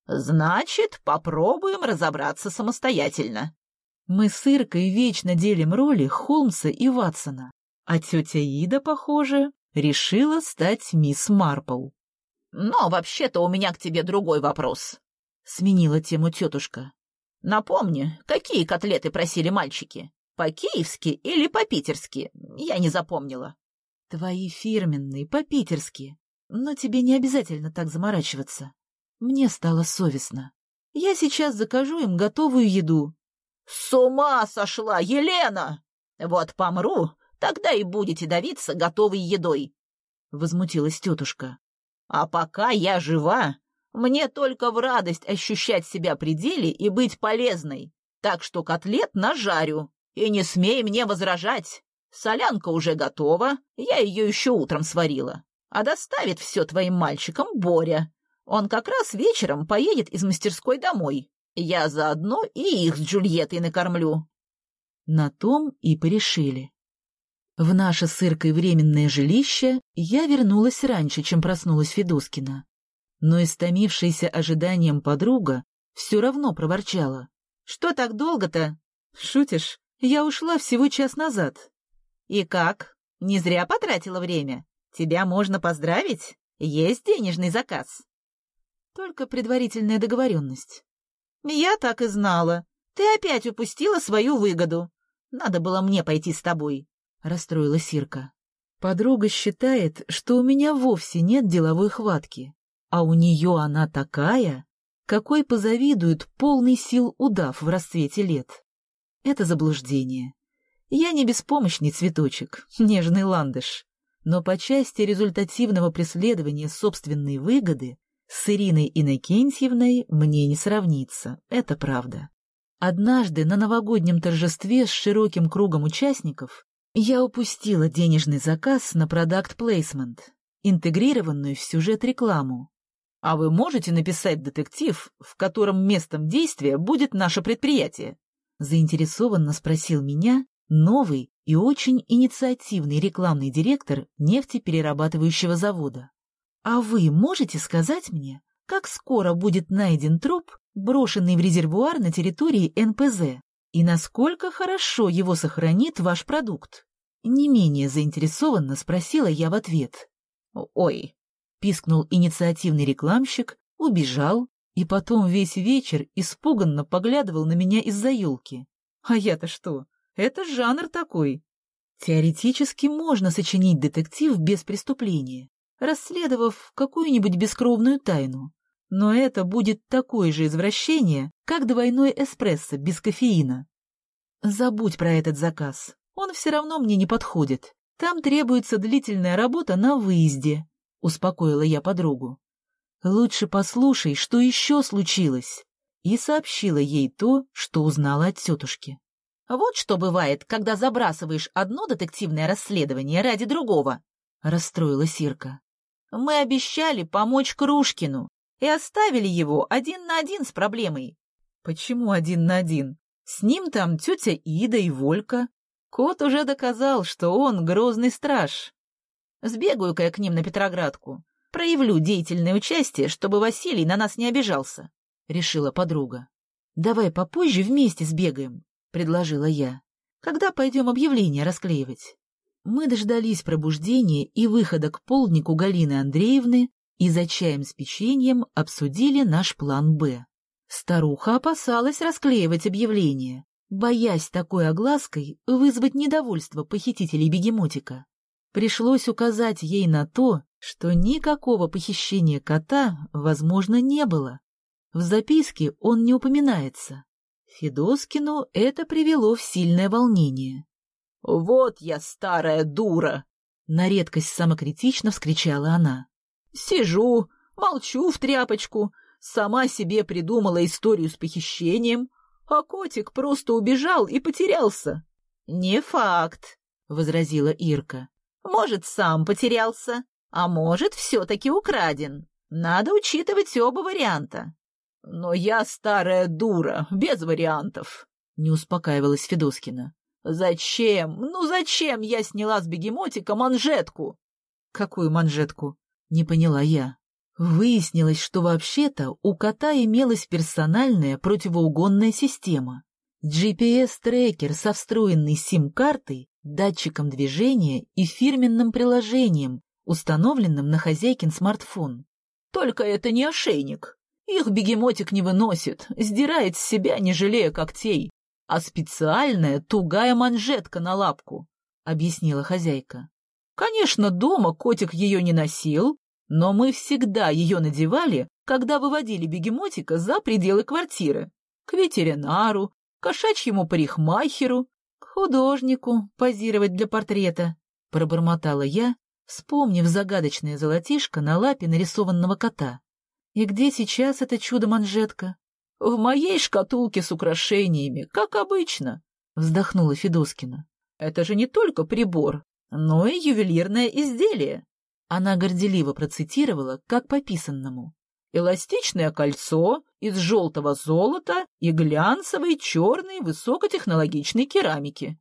«Значит, попробуем разобраться самостоятельно». Мы с Иркой вечно делим роли Холмса и Ватсона, а тетя Ида, похоже, решила стать мисс Марпл. «Но вообще-то у меня к тебе другой вопрос», — сменила тему тетушка. «Напомни, какие котлеты просили мальчики? По-киевски или по-питерски? Я не запомнила». «Твои фирменные, по-питерски. Но тебе не обязательно так заморачиваться. Мне стало совестно. Я сейчас закажу им готовую еду». «С ума сошла, Елена! Вот помру, тогда и будете давиться готовой едой», — возмутилась тетушка. «А пока я жива, мне только в радость ощущать себя при деле и быть полезной. Так что котлет нажарю, и не смей мне возражать. Солянка уже готова, я ее еще утром сварила. А доставит все твоим мальчикам Боря. Он как раз вечером поедет из мастерской домой. Я заодно и их с Джульеттой накормлю». На том и порешили. В наше с Иркой временное жилище я вернулась раньше, чем проснулась Федоскина. Но истомившаяся ожиданием подруга все равно проворчала. «Что так долго-то?» «Шутишь? Я ушла всего час назад». «И как? Не зря потратила время? Тебя можно поздравить? Есть денежный заказ?» «Только предварительная договоренность». «Я так и знала. Ты опять упустила свою выгоду. Надо было мне пойти с тобой», — расстроилась Ирка. «Подруга считает, что у меня вовсе нет деловой хватки, а у нее она такая, какой позавидует полный сил удав в расцвете лет. Это заблуждение. Я не беспомощный цветочек, нежный ландыш, но по части результативного преследования собственной выгоды с Ириной Иннокентьевной мне не сравнится, это правда. Однажды на новогоднем торжестве с широким кругом участников я упустила денежный заказ на продакт-плейсмент, интегрированную в сюжет рекламу. «А вы можете написать детектив, в котором местом действия будет наше предприятие?» Заинтересованно спросил меня новый и очень инициативный рекламный директор нефтеперерабатывающего завода. «А вы можете сказать мне, как скоро будет найден труп, брошенный в резервуар на территории НПЗ, и насколько хорошо его сохранит ваш продукт?» Не менее заинтересованно спросила я в ответ. «Ой!» — пискнул инициативный рекламщик, убежал и потом весь вечер испуганно поглядывал на меня из-за елки. А я-то что? Это жанр такой. Теоретически можно сочинить детектив без преступления, расследовав какую-нибудь бескровную тайну. Но это будет такое же извращение, как двойной эспрессо без кофеина. Забудь про этот заказ. Он все равно мне не подходит. Там требуется длительная работа на выезде, — успокоила я подругу. Лучше послушай, что еще случилось. И сообщила ей то, что узнала от тетушки. «Вот что бывает, когда забрасываешь одно детективное расследование ради другого», — расстроилась Ирка. «Мы обещали помочь Крушкину и оставили его 1 на 1 с проблемой». «Почему 1 на 1? С ним там тетя Ида и Волька. Кот уже доказал, что он грозный страж». Сбегаю-ка я к ним на Петроградку. Проявлю деятельное участие, чтобы Василий на нас не обижался», — решила подруга. «Давай попозже вместе сбегаем», — предложила я. «Когда пойдем объявление расклеивать?» Мы дождались пробуждения и выхода к полднику Галины Андреевны и за чаем с печеньем обсудили наш план «Б». Старуха опасалась расклеивать объявление, боясь такой оглаской вызвать недовольство похитителей бегемотика. Пришлось указать ей на то, что никакого похищения кота, возможно, не было. В записке он не упоминается. Федоскину это привело в сильное волнение. «Вот я старая дура!» — на редкость самокритично вскричала она. «Сижу, молчу в тряпочку, сама себе придумала историю с похищением, а котик просто убежал и потерялся». «Не факт», — возразила Ирка. «Может, сам потерялся, а может, все-таки украден. Надо учитывать оба варианта». «Но я старая дура, без вариантов», — не успокаивалась Федоскина. «Зачем? Ну зачем я сняла с бегемотика манжетку?» «Какую манжетку?» — не поняла я. Выяснилось, что вообще-то у кота имелась персональная противоугонная система. GPS-трекер со встроенной сим-картой, датчиком движения и фирменным приложением, установленным на хозяйкин смартфон. Только это не ошейник. Их бегемотик не выносит, сдирает с себя, не жалея когтей. А специальная тугая манжетка на лапку, — объяснила хозяйка. Конечно, дома котик ее не носил, но мы всегда ее надевали, когда выводили бегемотика за пределы квартиры. К ветеринару, кошачьему парикмахеру, к художнику позировать для портрета, — пробормотала я, вспомнив загадочное золотишко на лапе нарисованного кота. И где сейчас это чудо-манжетка? «В моей шкатулке с украшениями, как обычно», — вздохнула Федоскина. «Это же не только прибор, но и ювелирное изделие». Она горделиво процитировала, как по писанному. «Эластичное кольцо из желтого золота и глянцевой черной высокотехнологичной керамики».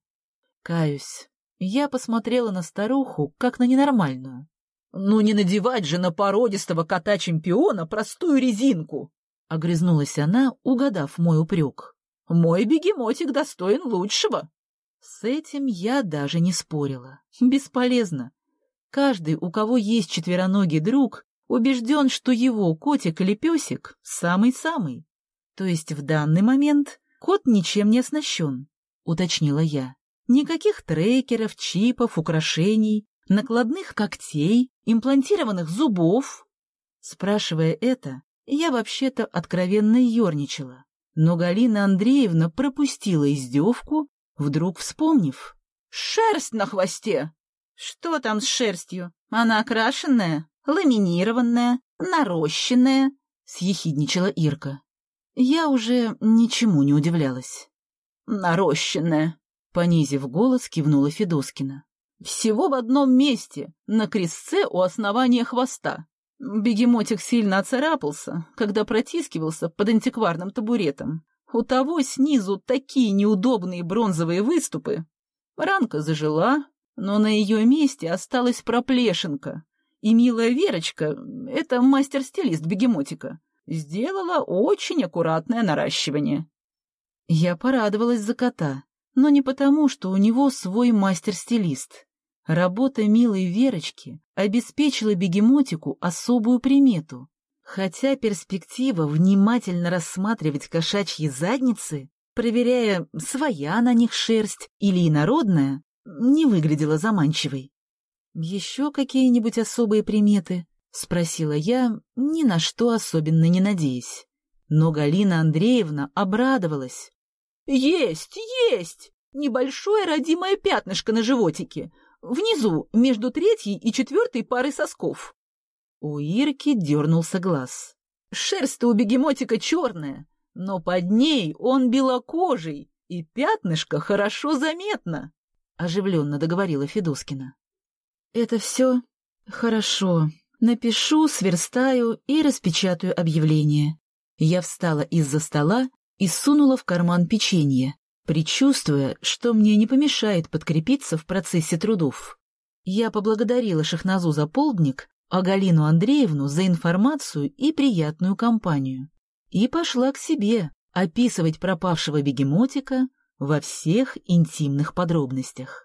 Каюсь, я посмотрела на старуху, как на ненормальную. «Ну не надевать же на породистого кота-чемпиона простую резинку!» — огрызнулась она, угадав мой упрек. «Мой бегемотик достоин лучшего». С этим я даже не спорила. Бесполезно. Каждый, у кого есть четвероногий друг, убежден, что его котик или песик самый-самый. То есть в данный момент кот ничем не оснащен, уточнила я. Никаких трекеров, чипов, украшений, накладных когтей, имплантированных зубов. Спрашивая это, я вообще-то откровенно ерничала, но Галина Андреевна пропустила издевку, вдруг вспомнив. «Шерсть на хвосте!» «Что там с шерстью? Она окрашенная, ламинированная, нарощенная?» — съехидничала Ирка. Я уже ничему не удивлялась. «Нарощенная!» — понизив голос, кивнула Федоскина. «Всего в одном месте, на крестце у основания хвоста. Бегемотик сильно оцарапался, когда протискивался под антикварным табуретом. У того снизу такие неудобные бронзовые выступы. Ранка зажила, но на ее месте осталась проплешинка. И милая Верочка, это мастер-стилист бегемотика, сделала очень аккуратное наращивание». Я порадовалась за кота, но не потому, что у него свой мастер-стилист. Работа милой Верочки обеспечила бегемотику особую примету. Хотя перспектива внимательно рассматривать кошачьи задницы, проверяя, своя на них шерсть или инородная, не выглядела заманчивой. «Еще какие-нибудь особые приметы?» — спросила я, ни на что особенно не надеясь. Но Галина Андреевна обрадовалась. «Есть, есть! Небольшое родимое пятнышко на животике. Внизу, между 3-й и 4-й парой сосков». У Ирки дернулся глаз. «Шерсть-то у бегемотика черная, но под ней он белокожий, и пятнышко хорошо заметно», — оживленно договорила Федоскина. «Это все? Хорошо. Напишу, сверстаю и распечатаю объявление». Я встала из-за стола и сунула в карман печенье, предчувствуя, что мне не помешает подкрепиться в процессе трудов. Я поблагодарила Шахназу за полдник, а Галину Андреевну за информацию и приятную компанию. И пошла к себе описывать пропавшего бегемотика во всех интимных подробностях.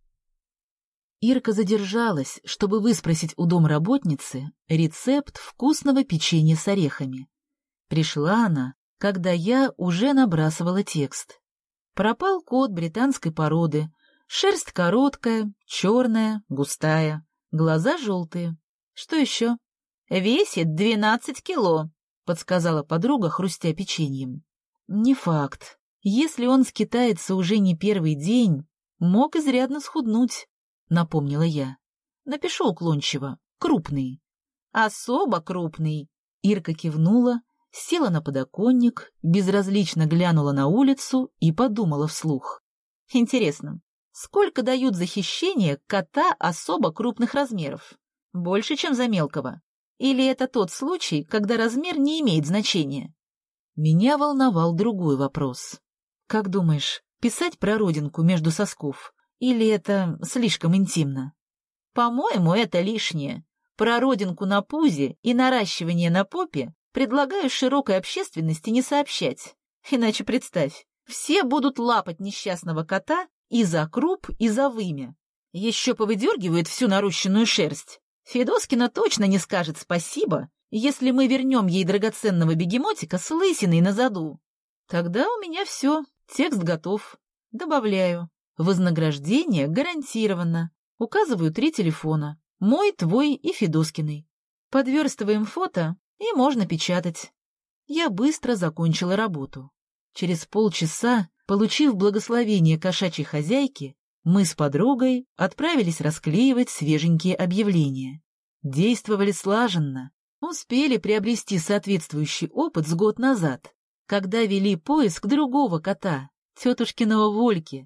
Ирка задержалась, чтобы выспросить у домработницы рецепт вкусного печенья с орехами. Пришла она, когда я уже набрасывала текст. Пропал кот британской породы, шерсть короткая, черная, густая, глаза желтые. Что еще? «Весит 12 кило», — подсказала подруга, хрустя печеньем. «Не факт. Если он скитается уже не первый день, мог изрядно схуднуть», — напомнила я. «Напишу уклончиво. Крупный». «Особо крупный», — Ирка кивнула, села на подоконник, безразлично глянула на улицу и подумала вслух. «Интересно, сколько дают за хищение кота особо крупных размеров? Больше, чем за мелкого? Или это тот случай, когда размер не имеет значения?» Меня волновал другой вопрос. «Как думаешь, писать про родинку между сосков? Или это слишком интимно?» «По-моему, это лишнее. Про родинку на пузе и наращивание на попе предлагаю широкой общественности не сообщать. Иначе представь, все будут лапать несчастного кота и за круп, и за вымя. Еще повыдергивают всю нарощенную шерсть. Федоскина точно не скажет спасибо, если мы вернем ей драгоценного бегемотика с лысиной на заду. Тогда у меня все, текст готов. Добавляю. Вознаграждение гарантировано. Указываю 3 телефона. Мой, твой и Федоскиной. Подверстываем фото, и можно печатать. Я быстро закончила работу. Через полчаса, получив благословение кошачьей хозяйки, мы с подругой отправились расклеивать свеженькие объявления. Действовали слаженно, успели приобрести соответствующий опыт с год назад, когда вели поиск другого кота, тетушкиного Вольки.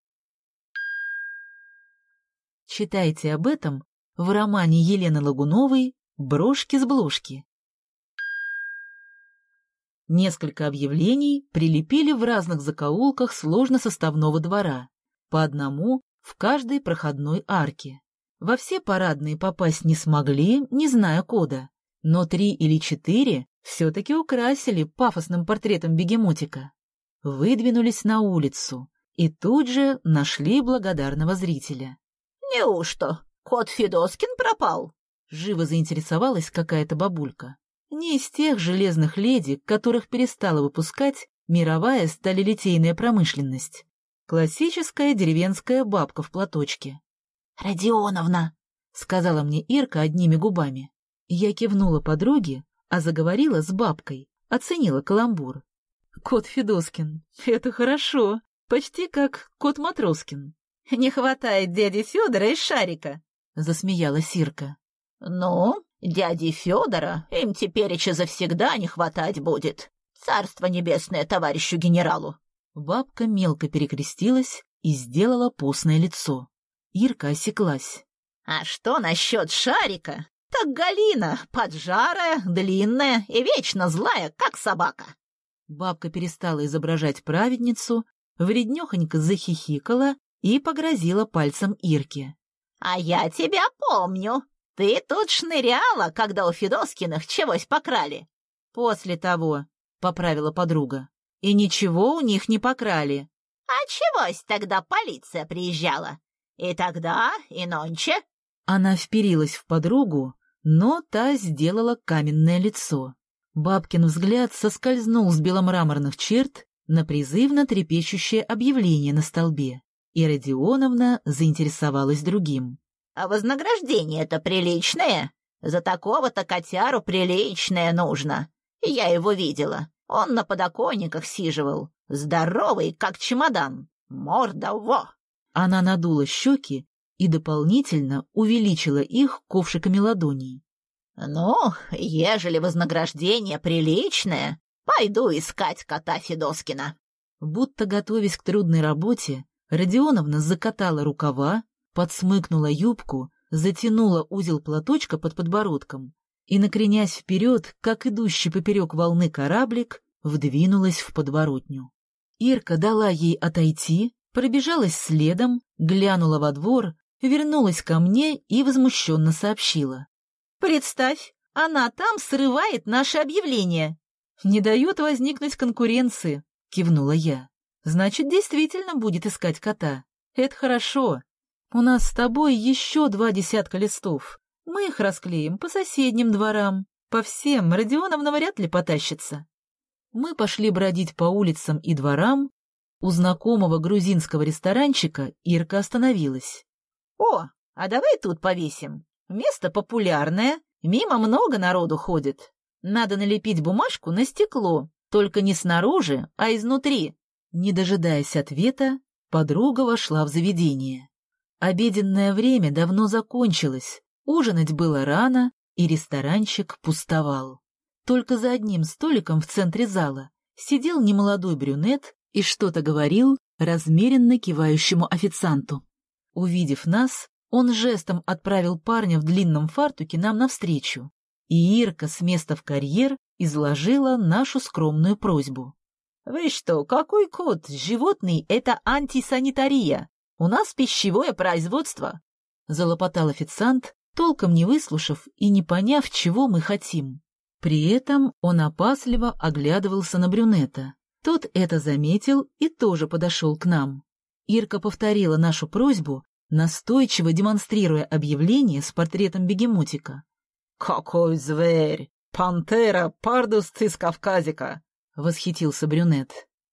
Читайте об этом в романе Елены Лагуновой «Брошки с бложки». Несколько объявлений прилепили в разных закоулках сложносоставного двора, по одному в каждой проходной арке. Во все парадные попасть не смогли, не зная кода, но 3 или 4 все-таки украсили пафосным портретом бегемотика. Выдвинулись на улицу и тут же нашли благодарного зрителя. «Неужто кот Федоскин пропал?» — живо заинтересовалась какая-то бабулька. Не из тех железных леди, которых перестала выпускать мировая сталелитейная промышленность. Классическая деревенская бабка в платочке. «Родионовна», — сказала мне Ирка одними губами. Я кивнула подруге, а заговорила с бабкой, оценила каламбур. «Кот Федоскин, это хорошо, почти как кот Матроскин». «Не хватает дяди Федора и Шарика», — засмеялась Ирка. «Ну, дяди Федора им тепереча завсегда не хватать будет. Царство небесное товарищу генералу». Бабка мелко перекрестилась и сделала постное лицо. Ирка осеклась. «А что насчет Шарика? Так Галина поджарая, длинная и вечно злая, как собака». Бабка перестала изображать праведницу, вреднехонько захихикала и погрозила пальцем Ирке. «А я тебя помню. Ты тут шныряла, когда у Федоскиных чегось покрали». «После того», — поправила подруга. «И ничего у них не покрали». «А чегось тогда полиция приезжала? И тогда, и нонче?» Она вперилась в подругу, но та сделала каменное лицо. Бабкин взгляд соскользнул с беломраморных черт на призывно трепещущее объявление на столбе, и Родионовна заинтересовалась другим. «А вознаграждение-то приличное? За такого-то котяру приличное нужно. Я его видела. Он на подоконниках сиживал, здоровый, как чемодан. Морда во!» Она надула щеки и дополнительно увеличила их ковшиками ладоней. «Ну, ежели вознаграждение приличное, пойду искать кота Федоскина». Будто готовясь к трудной работе, Родионовна закатала рукава, подсмыкнула юбку, затянула узел платочка под подбородком и, накренясь вперед, как идущий поперек волны кораблик, вдвинулась в подворотню. Ирка дала ей отойти, пробежалась следом, глянула во двор, вернулась ко мне и возмущенно сообщила. «Представь, она там срывает наше объявление!» «Не дает возникнуть конкуренции», — кивнула я. «Значит, действительно будет искать кота. Это хорошо. У нас с тобой еще 2 десятка листов. Мы их расклеим по соседним дворам. По всем Родионовна вряд ли потащится». Мы пошли бродить по улицам и дворам. У знакомого грузинского ресторанчика Ирка остановилась. «О, а давай тут повесим. Место популярное, мимо много народу ходит. Надо налепить бумажку на стекло, только не снаружи, а изнутри». Не дожидаясь ответа, подруга вошла в заведение. Обеденное время давно закончилось, ужинать было рано, и ресторанчик пустовал. Только за одним столиком в центре зала сидел немолодой брюнет и что-то говорил размеренно кивающему официанту. Увидев нас, он жестом отправил парня в длинном фартуке нам навстречу, и Ирка с места в карьер изложила нашу скромную просьбу. «Вы что, какой кот? Животный — это антисанитария. У нас пищевое производство», — залопотал официант, толком не выслушав и не поняв, чего мы хотим. При этом он опасливо оглядывался на брюнета. Тот это заметил и тоже подошел к нам. Ирка повторила нашу просьбу, настойчиво демонстрируя объявление с портретом бегемотика. «Какой зверь! Пантера пардус из Кавказика!» — восхитился брюнет.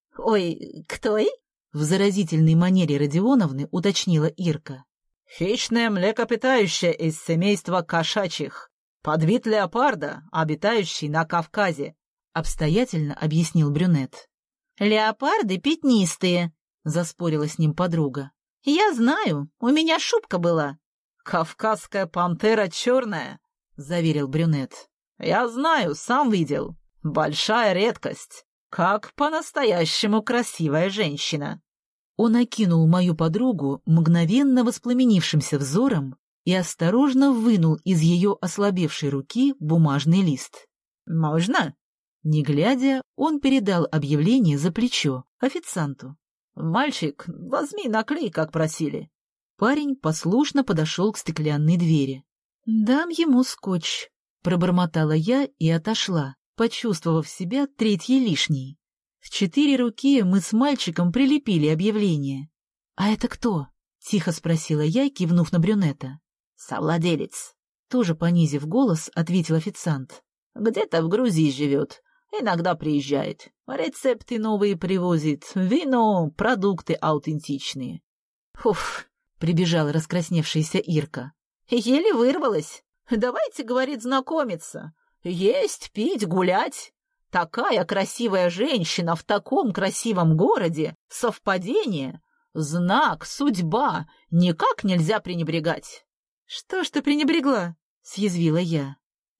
«Ой, кто и?» — в заразительной манере Родионовны уточнила Ирка. «Хищное млекопитающее из семейства кошачьих. Подвид леопарда, обитающий на Кавказе», — обстоятельно объяснил брюнет. «Леопарды пятнистые», — заспорила с ним подруга. «Я знаю, у меня шубка была». «Кавказская пантера черная», — заверил брюнет. «Я знаю, сам видел. Большая редкость. Как по-настоящему красивая женщина». Он окинул мою подругу мгновенно воспламенившимся взором и осторожно вынул из ее ослабевшей руки бумажный лист. «Можно?» Не глядя, он передал объявление за плечо официанту. «Мальчик, возьми наклей, как просили». Парень послушно подошел к стеклянной двери. «Дам ему скотч», — пробормотала я и отошла, почувствовав себя третьей лишней. В 4 руки мы с мальчиком прилепили объявление. «А это кто?» — тихо спросила я, кивнув на брюнета. «Совладелец», — тоже понизив голос, ответил официант. «Где-то в Грузии живет. Иногда приезжает. Рецепты новые привозит, вино, продукты аутентичные». «Уф», — прибежала раскрасневшаяся Ирка. «Еле вырвалась. Давайте, — говорит, — знакомиться. Есть, пить, гулять. Такая красивая женщина в таком красивом городе. Совпадение. Знак, судьба. Никак нельзя пренебрегать». «Что ж ты пренебрегла?» — съязвила я.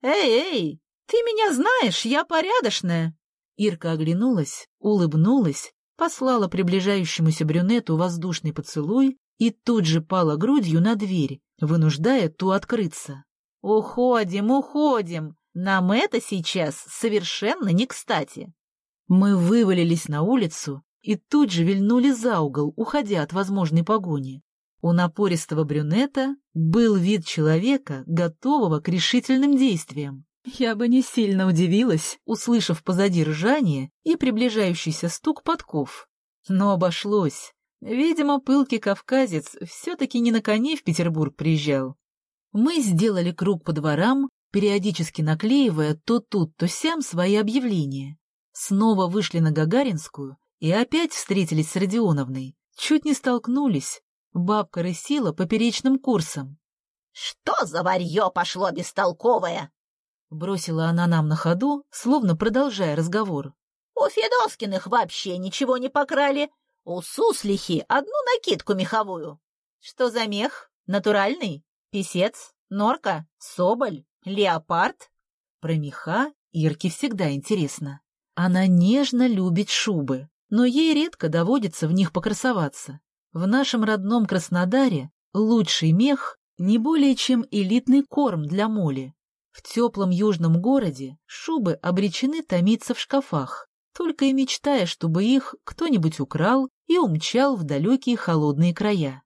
«Эй, ты меня знаешь, я порядочная». Ирка оглянулась, улыбнулась, послала приближающемуся брюнету воздушный поцелуй и тут же пала грудью на дверь, вынуждая ту открыться. «Уходим, уходим. Нам это сейчас совершенно не кстати». Мы вывалились на улицу и тут же вильнули за угол, уходя от возможной погони. У напористого брюнета был вид человека, готового к решительным действиям. Я бы не сильно удивилась, услышав позади ржание и приближающийся стук подков. Но обошлось. Видимо, пылкий кавказец все-таки не на коне в Петербург приезжал. Мы сделали круг по дворам, периодически наклеивая то тут, то сям свои объявления. Снова вышли на Гагаринскую и опять встретились с Родионовной. Чуть не столкнулись. Бабка рысила поперечным курсом. «Что за варье пошло бестолковое?» Бросила она нам на ходу, словно продолжая разговор. «У Федоскиных вообще ничего не покрали. У Суслихи одну накидку меховую. Что за мех? Натуральный? Писец? Норка? Соболь? Леопард?» Про меха Ирке всегда интересно. Она нежно любит шубы, но ей редко доводится в них покрасоваться. В нашем родном Краснодаре лучший мех не более чем элитный корм для моли. В теплом южном городе шубы обречены томиться в шкафах, только и мечтая, чтобы их кто-нибудь украл и умчал в далекие холодные края.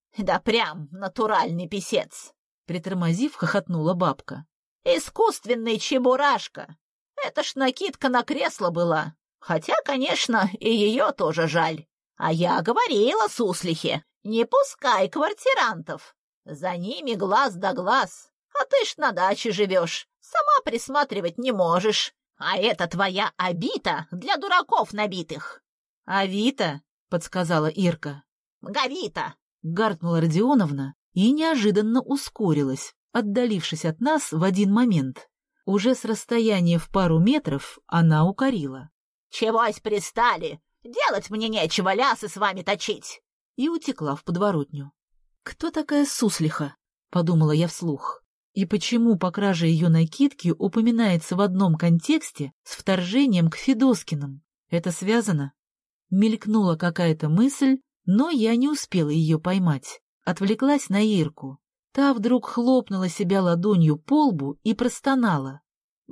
Да прям натуральный писец. Притормозив, хохотнула бабка. Искусственный чебурашка. Это ж накидка на кресло была. Хотя, конечно, и ее тоже жаль. А я говорила суслихе, не пускай квартирантов. За ними глаз да глаз. А ты ж на даче живешь, сама присматривать не можешь. А это твоя обита для дураков набитых. «Авито», — подсказала Ирка. Гавита. Гаркнула Родионовна и неожиданно ускорилась, отдалившись от нас в один момент. Уже с расстояния в пару метров она укорила. Чегось пристали? Делать мне нечего, лясы с вами точить. И утекла в подворотню. «Кто такая Суслиха?» — подумала я вслух. И почему по краже ее накидки упоминается в одном контексте с вторжением к Федоскиным? Это связано? Мелькнула какая-то мысль, но я не успела ее поймать. Отвлеклась на Ирку. Та вдруг хлопнула себя ладонью по лбу и простонала.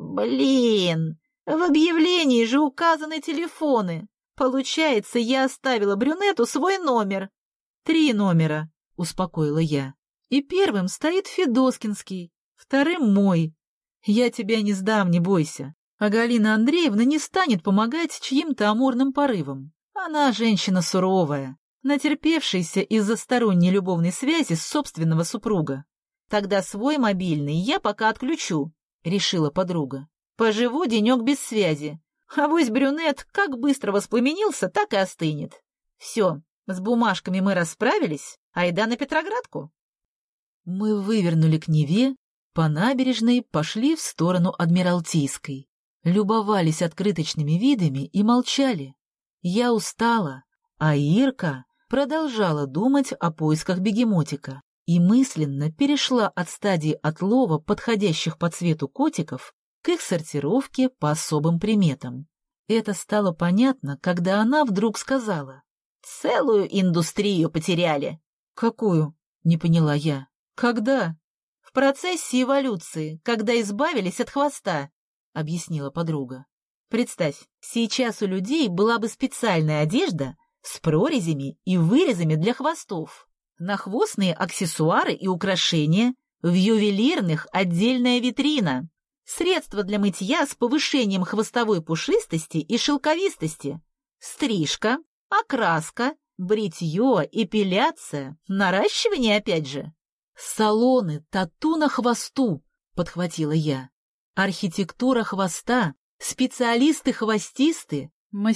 «Блин, в объявлении же указаны телефоны. Получается, я оставила брюнету свой номер». «3 номера», — успокоила я. «И первым стоит Федоскинский, вторым мой. Я тебя не сдам, не бойся. А Галина Андреевна не станет помогать чьим-то амурным порывам. Она женщина суровая, натерпевшаяся из-за сторонней любовной связи с собственного супруга. Тогда свой мобильный я пока отключу», — решила подруга. «Поживу денек без связи. Авось брюнет как быстро воспламенился, так и остынет. Все, с бумажками мы расправились, айда на Петроградку». Мы вывернули к Неве, по набережной пошли в сторону Адмиралтейской. Любовались открыточными видами и молчали. Я устала, а Ирка продолжала думать о поисках бегемотика и мысленно перешла от стадии отлова подходящих по цвету котиков к их сортировке по особым приметам. Это стало понятно, когда она вдруг сказала: «Целую индустрию потеряли». «Какую?» — не поняла я. «Когда?» «В процессе эволюции, когда избавились от хвоста», — объяснила подруга. «Представь, сейчас у людей была бы специальная одежда с прорезями и вырезами для хвостов, нахвостные аксессуары и украшения, в ювелирных отдельная витрина, средства для мытья с повышением хвостовой пушистости и шелковистости, стрижка, окраска, бритье, эпиляция, наращивание опять же». «Салоны, тату на хвосту», — подхватила я. «Архитектура хвоста, специалисты-хвостисты,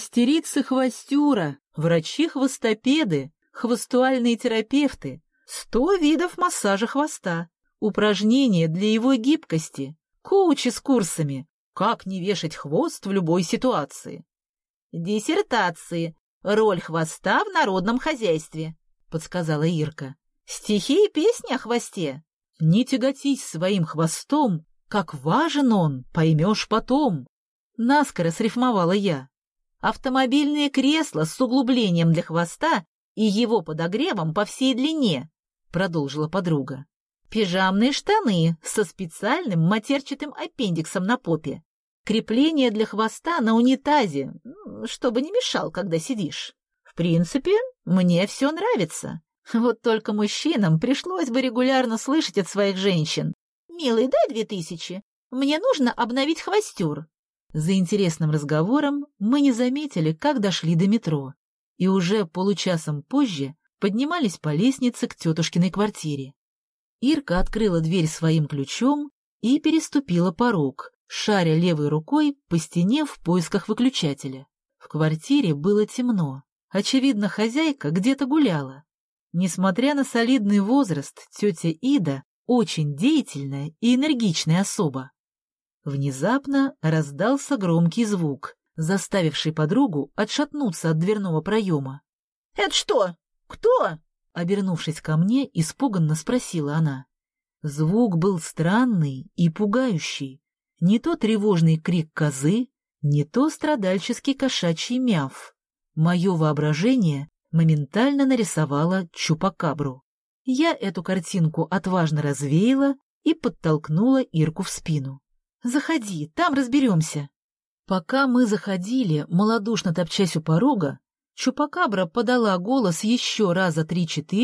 мастерицы-хвостюра, врачи-хвостопеды, хвостуальные терапевты, 100 видов массажа хвоста, упражнения для его гибкости, коучи с курсами, как не вешать хвост в любой ситуации». «Диссертации. Роль хвоста в народном хозяйстве», — подсказала Ирка. «Стихи и песни о хвосте». «Не тяготись своим хвостом, как важен он, поймешь потом», — наскоро срифмовала я. «Автомобильные кресла с углублением для хвоста и его подогревом по всей длине», — продолжила подруга. «Пижамные штаны со специальным матерчатым аппендиксом на попе. Крепление для хвоста на унитазе, чтобы не мешал, когда сидишь. В принципе, мне все нравится. Вот только мужчинам пришлось бы регулярно слышать от своих женщин: «Милый, дай 2000, мне нужно обновить хвостюр». За интересным разговором мы не заметили, как дошли до метро, и уже получасом позже поднимались по лестнице к тетушкиной квартире. Ирка открыла дверь своим ключом и переступила порог, шаря левой рукой по стене в поисках выключателя. В квартире было темно. Очевидно, хозяйка где-то гуляла. Несмотря на солидный возраст, тетя Ида очень деятельная и энергичная особа. Внезапно раздался громкий звук, заставивший подругу отшатнуться от дверного проема. «Это что? Кто?» Обернувшись ко мне, испуганно спросила она. Звук был странный и пугающий. Не то тревожный крик козы, не то страдальческий кошачий мяв. Мое воображение моментально нарисовало чупакабру. Я эту картинку отважно развеяла и подтолкнула Ирку в спину. «Заходи, там разберемся». Пока мы заходили, малодушно топчась у порога, чупакабра подала голос еще раза 3-4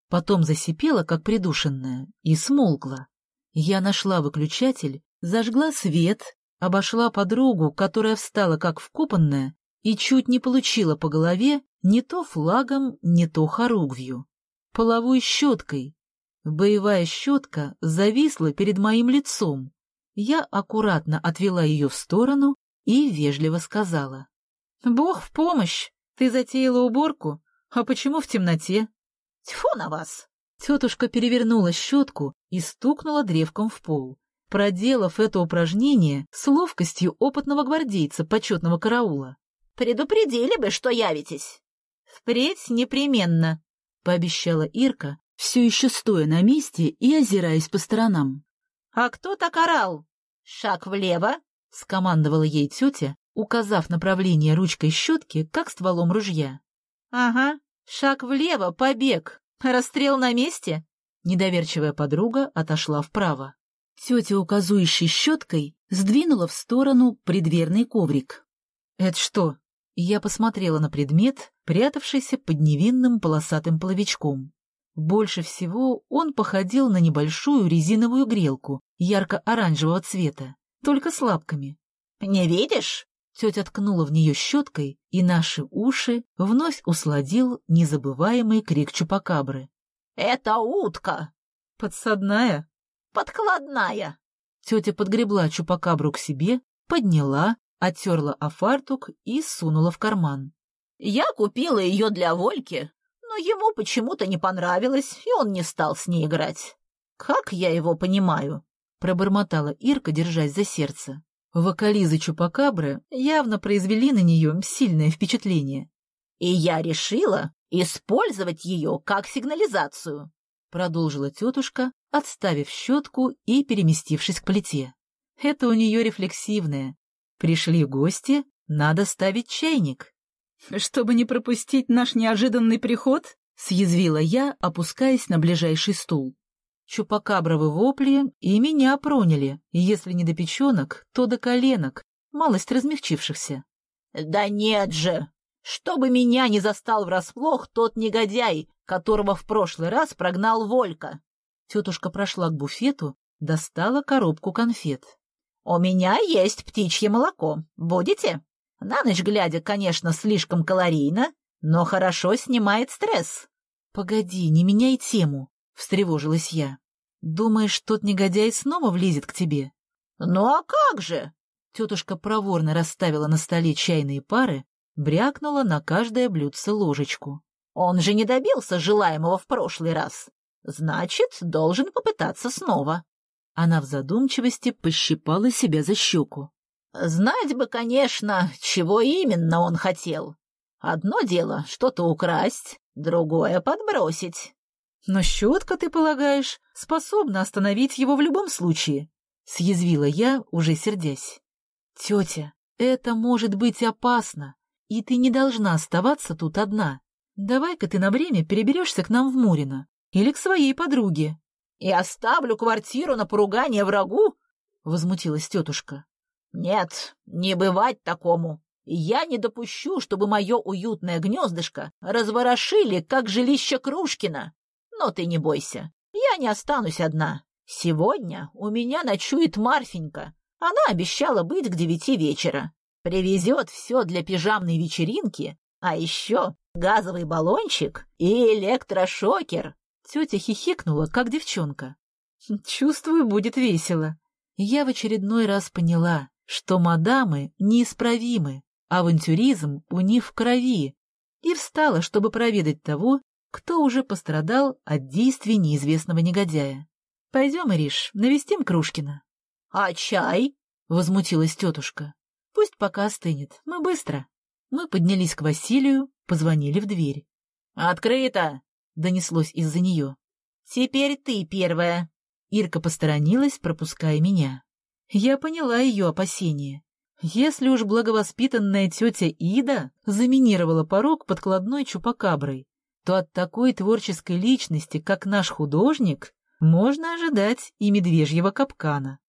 Потом засипела, как придушенная, и смолкла. Я нашла выключатель, зажгла свет, обошла подругу, которая встала как вкопанная, и чуть не получила по голове не то флагом, не то хоругвью. Половой щеткой. Боевая щетка зависла перед моим лицом. Я аккуратно отвела ее в сторону и вежливо сказала: «Бог в помощь! Ты затеяла уборку? А почему в темноте?» Тьфу на вас! Тетушка перевернула щетку и стукнула древком в пол, проделав это упражнение с ловкостью опытного гвардейца почетного караула. Предупредили бы, что явитесь. «Впредь непременно», — пообещала Ирка, все еще стоя на месте и озираясь по сторонам. «А кто так орал? Шаг влево!» — скомандовала ей тетя, указав направление ручкой щетки, как стволом ружья. «Ага, шаг влево, побег. Расстрел на месте?» Недоверчивая подруга отошла вправо. Тетя, указующей щеткой, сдвинула в сторону придверный коврик. «Это что?» Я посмотрела на предмет, прятавшийся под невинным полосатым половичком. Больше всего он походил на небольшую резиновую грелку ярко-оранжевого цвета, только с лапками. «Не видишь?» Тетя ткнула в нее щеткой, и наши уши вновь усладил незабываемый крик чупакабры. «Это утка!» «Подсадная?» «Подкладная!» Тетя подгребла чупакабру к себе, подняла, оттерла о фартук и сунула в карман. «Я купила ее для Вольки, но ему почему-то не понравилось, и он не стал с ней играть. Как я его понимаю?» Пробормотала Ирка, держась за сердце. Вокализы чупакабры явно произвели на нее сильное впечатление. «И я решила использовать ее как сигнализацию», — продолжила тетушка, отставив щетку и переместившись к плите. «Это у нее рефлексивное. Пришли гости, надо ставить чайник». «Чтобы не пропустить наш неожиданный приход?» — съязвила я, опускаясь на ближайший стул. Чупакабровы вопли и меня проняли, если не до печенок, то до коленок, малость размягчившихся. «Да нет же! Чтобы меня не застал врасплох тот негодяй, которого в прошлый раз прогнал Волька!» Тетушка прошла к буфету, достала коробку конфет. «У меня есть птичье молоко. Будете? На ночь глядя, конечно, слишком калорийно, но хорошо снимает стресс». «Погоди, не меняй тему», — встревожилась я. «Думаешь, тот негодяй снова влезет к тебе?» «Ну а как же?» Тетушка проворно расставила на столе чайные пары, брякнула на каждое блюдце ложечку. «Он же не добился желаемого в прошлый раз. Значит, должен попытаться снова». Она в задумчивости пощипала себя за щеку. «Знать бы, конечно, чего именно он хотел. Одно дело что-то украсть, другое — подбросить». «Но щетка, ты полагаешь, способна остановить его в любом случае?» — съязвила я, уже сердясь. «Тетя, это может быть опасно, и ты не должна оставаться тут одна. Давай-ка ты на время переберешься к нам в Мурино или к своей подруге». «И оставлю квартиру на поругание врагу?» — возмутилась тетушка. «Нет, не бывать такому. Я не допущу, чтобы мое уютное гнездышко разворошили, как жилище Крушкина. Но ты не бойся, я не останусь одна. Сегодня у меня ночует Марфенька. Она обещала быть к 9 вечера. Привезет все для пижамной вечеринки, а еще газовый баллончик и электрошокер». Тетя хихикнула, как девчонка. «Чувствую, будет весело». Я в очередной раз поняла, что мадамы неисправимы, авантюризм у них в крови, и встала, чтобы проведать того, кто уже пострадал от действий неизвестного негодяя. «Пойдем, Ириш, навестим Крушкина». «А чай?» — возмутилась тетушка. «Пусть пока остынет, мы быстро». Мы поднялись к Василию, позвонили в дверь. «Открыто!» — донеслось из-за нее. «Теперь ты первая». Ирка посторонилась, пропуская меня. Я поняла ее опасения. Если уж благовоспитанная тетя Ида заминировала порог подкладной чупакаброй, то от такой творческой личности, как наш художник, можно ожидать и медвежьего капкана.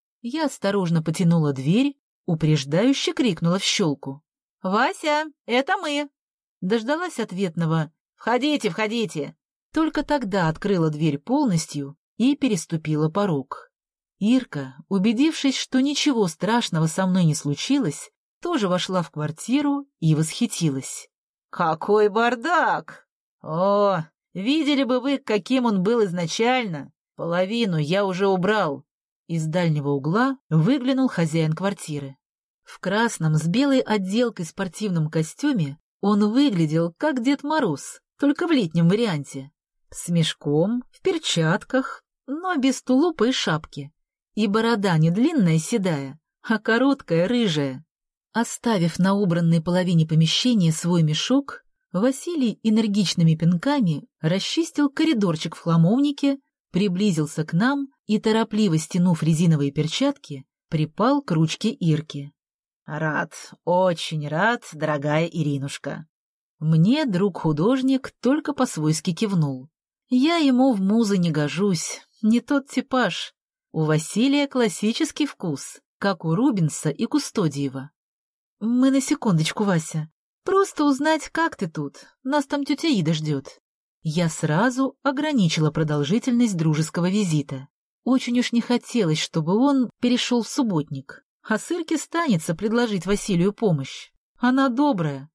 Я осторожно потянула дверь, упреждающе крикнула в щелку. «Вася, это мы!» Дождалась ответного «Входите, входите!» Только тогда открыла дверь полностью и переступила порог. Ирка, убедившись, что ничего страшного со мной не случилось, тоже вошла в квартиру и восхитилась. «Какой бардак! О, видели бы вы, каким он был изначально! Половину я уже убрал!» Из дальнего угла выглянул хозяин квартиры. В красном с белой отделкой спортивном костюме он выглядел как Дед Мороз, только в летнем варианте. С мешком, в перчатках, но без тулупа и шапки. И борода не длинная седая, а короткая рыжая. Оставив на убранной половине помещения свой мешок, Василий энергичными пинками расчистил коридорчик в хламовнике, приблизился к нам и, торопливо стянув резиновые перчатки, припал к ручке Ирки. «Рад, очень рад, дорогая Иринушка». Мне друг-художник только по-свойски кивнул. Я ему в музы не гожусь, не тот типаж. У Василия классический вкус, как у Рубенса и Кустодиева. «Мы на секундочку, Вася. Просто узнать, как ты тут. Нас там тетя Ида ждет». Я сразу ограничила продолжительность дружеского визита. Очень уж не хотелось, чтобы он перешел в субботник. А с Ирки станется предложить Василию помощь. Она добрая.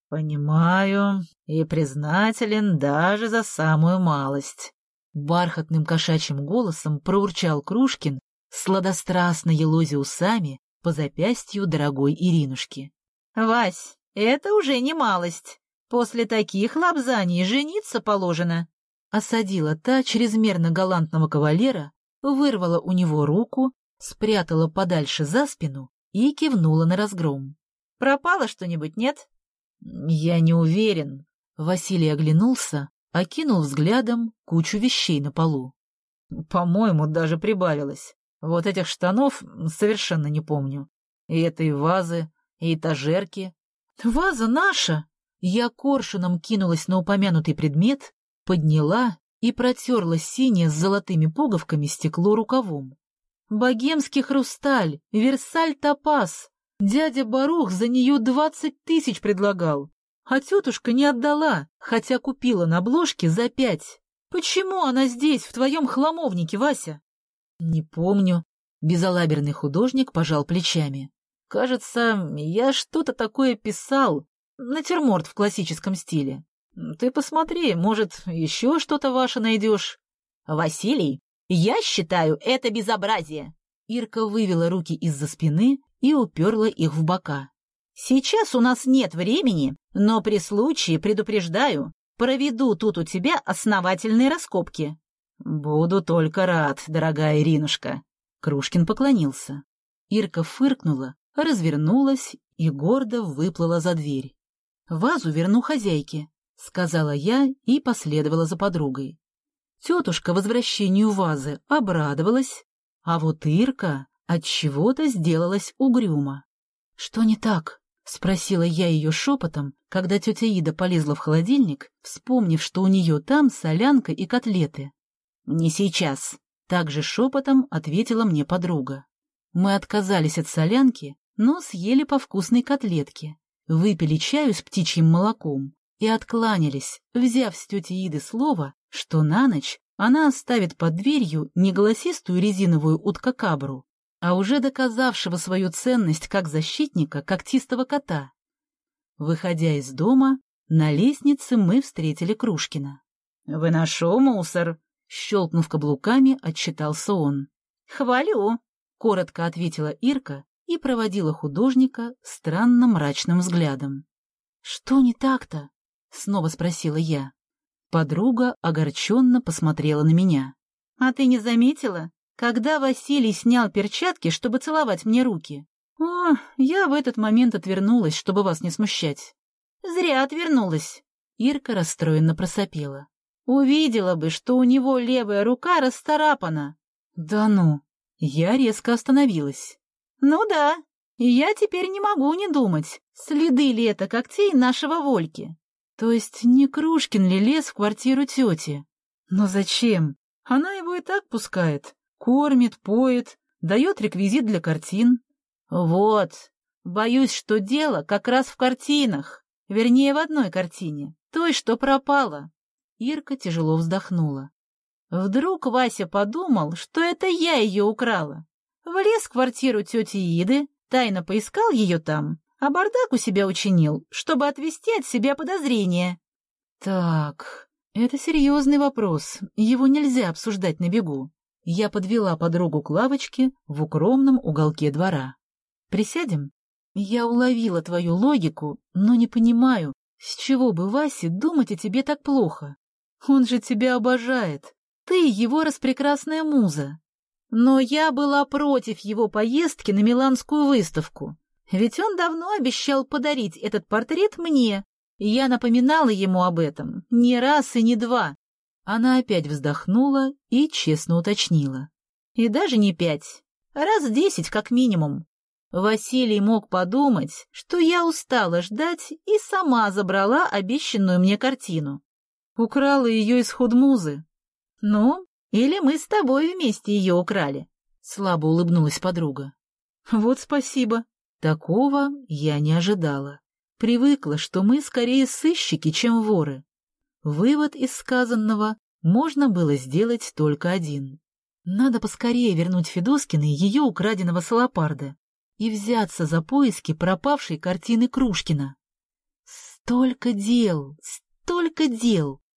«Понимаю и признателен даже за самую малость», — бархатным кошачьим голосом проурчал Крушкин, сладострастно елозя усами по запястью дорогой Иринушки. «Вась, это уже не малость. После таких лапзаний жениться положено». Осадила та чрезмерно галантного кавалера, вырвала у него руку, спрятала подальше за спину и кивнула на разгром. «Пропало что-нибудь, нет?» «Я не уверен». Василий оглянулся, окинул взглядом кучу вещей на полу. «По-моему, даже прибавилось. Вот этих штанов совершенно не помню. И этой вазы, и этажерки». «Ваза наша!» Я коршуном кинулась на упомянутый предмет, подняла и протерла синее с золотыми пуговками стекло рукавом. «Богемский хрусталь, Версаль топаз. Дядя Барух за нее 20 000 предлагал, а тетушка не отдала, хотя купила на обложке за 5. Почему она здесь, в твоем хламовнике, Вася?» «Не помню». Безалаберный художник пожал плечами. «Кажется, я что-то такое писал. Натюрморт в классическом стиле. Ты посмотри, может, еще что-то ваше найдешь». «Василий, я считаю это безобразие». Ирка вывела руки из-за спины и уперла их в бока. «Сейчас у нас нет времени, но при случае, предупреждаю, проведу тут у тебя основательные раскопки». «Буду только рад, дорогая Иринушка». Крушкин поклонился. Ирка фыркнула, развернулась и гордо выплыла за дверь. «Вазу верну хозяйке», — сказала я и последовала за подругой. Тетушка возвращению вазы обрадовалась, а вот Ирка отчего-то сделалась угрюма. «Что не так?» — спросила я ее шепотом, когда тетя Ида полезла в холодильник, вспомнив, что у нее там солянка и котлеты. «Не сейчас», — также шепотом ответила мне подруга. Мы отказались от солянки, но съели по вкусной котлетке, выпили чаю с птичьим молоком и откланялись, взяв с тетей Иды слово, что на ночь она оставит под дверью не голосистую резиновую уткакабру, а уже доказавшего свою ценность как защитника когтистого кота. Выходя из дома, на лестнице мы встретили Крушкина. «Выношу мусор», — щелкнув каблуками, отчитался он. «Хвалю», — коротко ответила Ирка и проводила художника странно мрачным взглядом. «Что не так-то?» — снова спросила я. Подруга огорченно посмотрела на меня. «А ты не заметила, когда Василий снял перчатки, чтобы целовать мне руки? О, я в этот момент отвернулась, чтобы вас не смущать». «Зря отвернулась», — Ирка расстроенно просопела. «Увидела бы, что у него левая рука расцарапана». «Да ну!» Я резко остановилась. «Ну да, я теперь не могу не думать, следы ли это когтей нашего Вольки. То есть не Крушкин ли лез в квартиру тети? Но зачем? Она его и так пускает. Кормит, поет, дает реквизит для картин». «Вот, боюсь, что дело как раз в картинах, вернее, в одной картине, той, что пропала». Ирка тяжело вздохнула. Вдруг Вася подумал, что это я ее украла. Влез в квартиру тети Иды, тайно поискал ее там, а бардак у себя учинил, чтобы отвести от себя подозрения. Так, это серьезный вопрос, его нельзя обсуждать на бегу. Я подвела подругу к лавочке в укромном уголке двора. Присядем? Я уловила твою логику, но не понимаю, с чего бы Васе думать о тебе так плохо. Он же тебя обожает. Ты его распрекрасная муза. Но я была против его поездки на Миланскую выставку. Ведь он давно обещал подарить этот портрет мне. Я напоминала ему об этом не раз и не два. Она опять вздохнула и честно уточнила. И даже не 5, раз 10 как минимум. Василий мог подумать, что я устала ждать и сама забрала обещанную мне картину. Украла ее из худмузы. Ну, или мы с тобой вместе ее украли, — слабо улыбнулась подруга. Вот спасибо. Такого я не ожидала. Привыкла, что мы скорее сыщики, чем воры. Вывод из сказанного можно было сделать только один. Надо поскорее вернуть Федоскиной ее украденного салопарда и взяться за поиски пропавшей картины Крушкина. Столько дел, столько дел!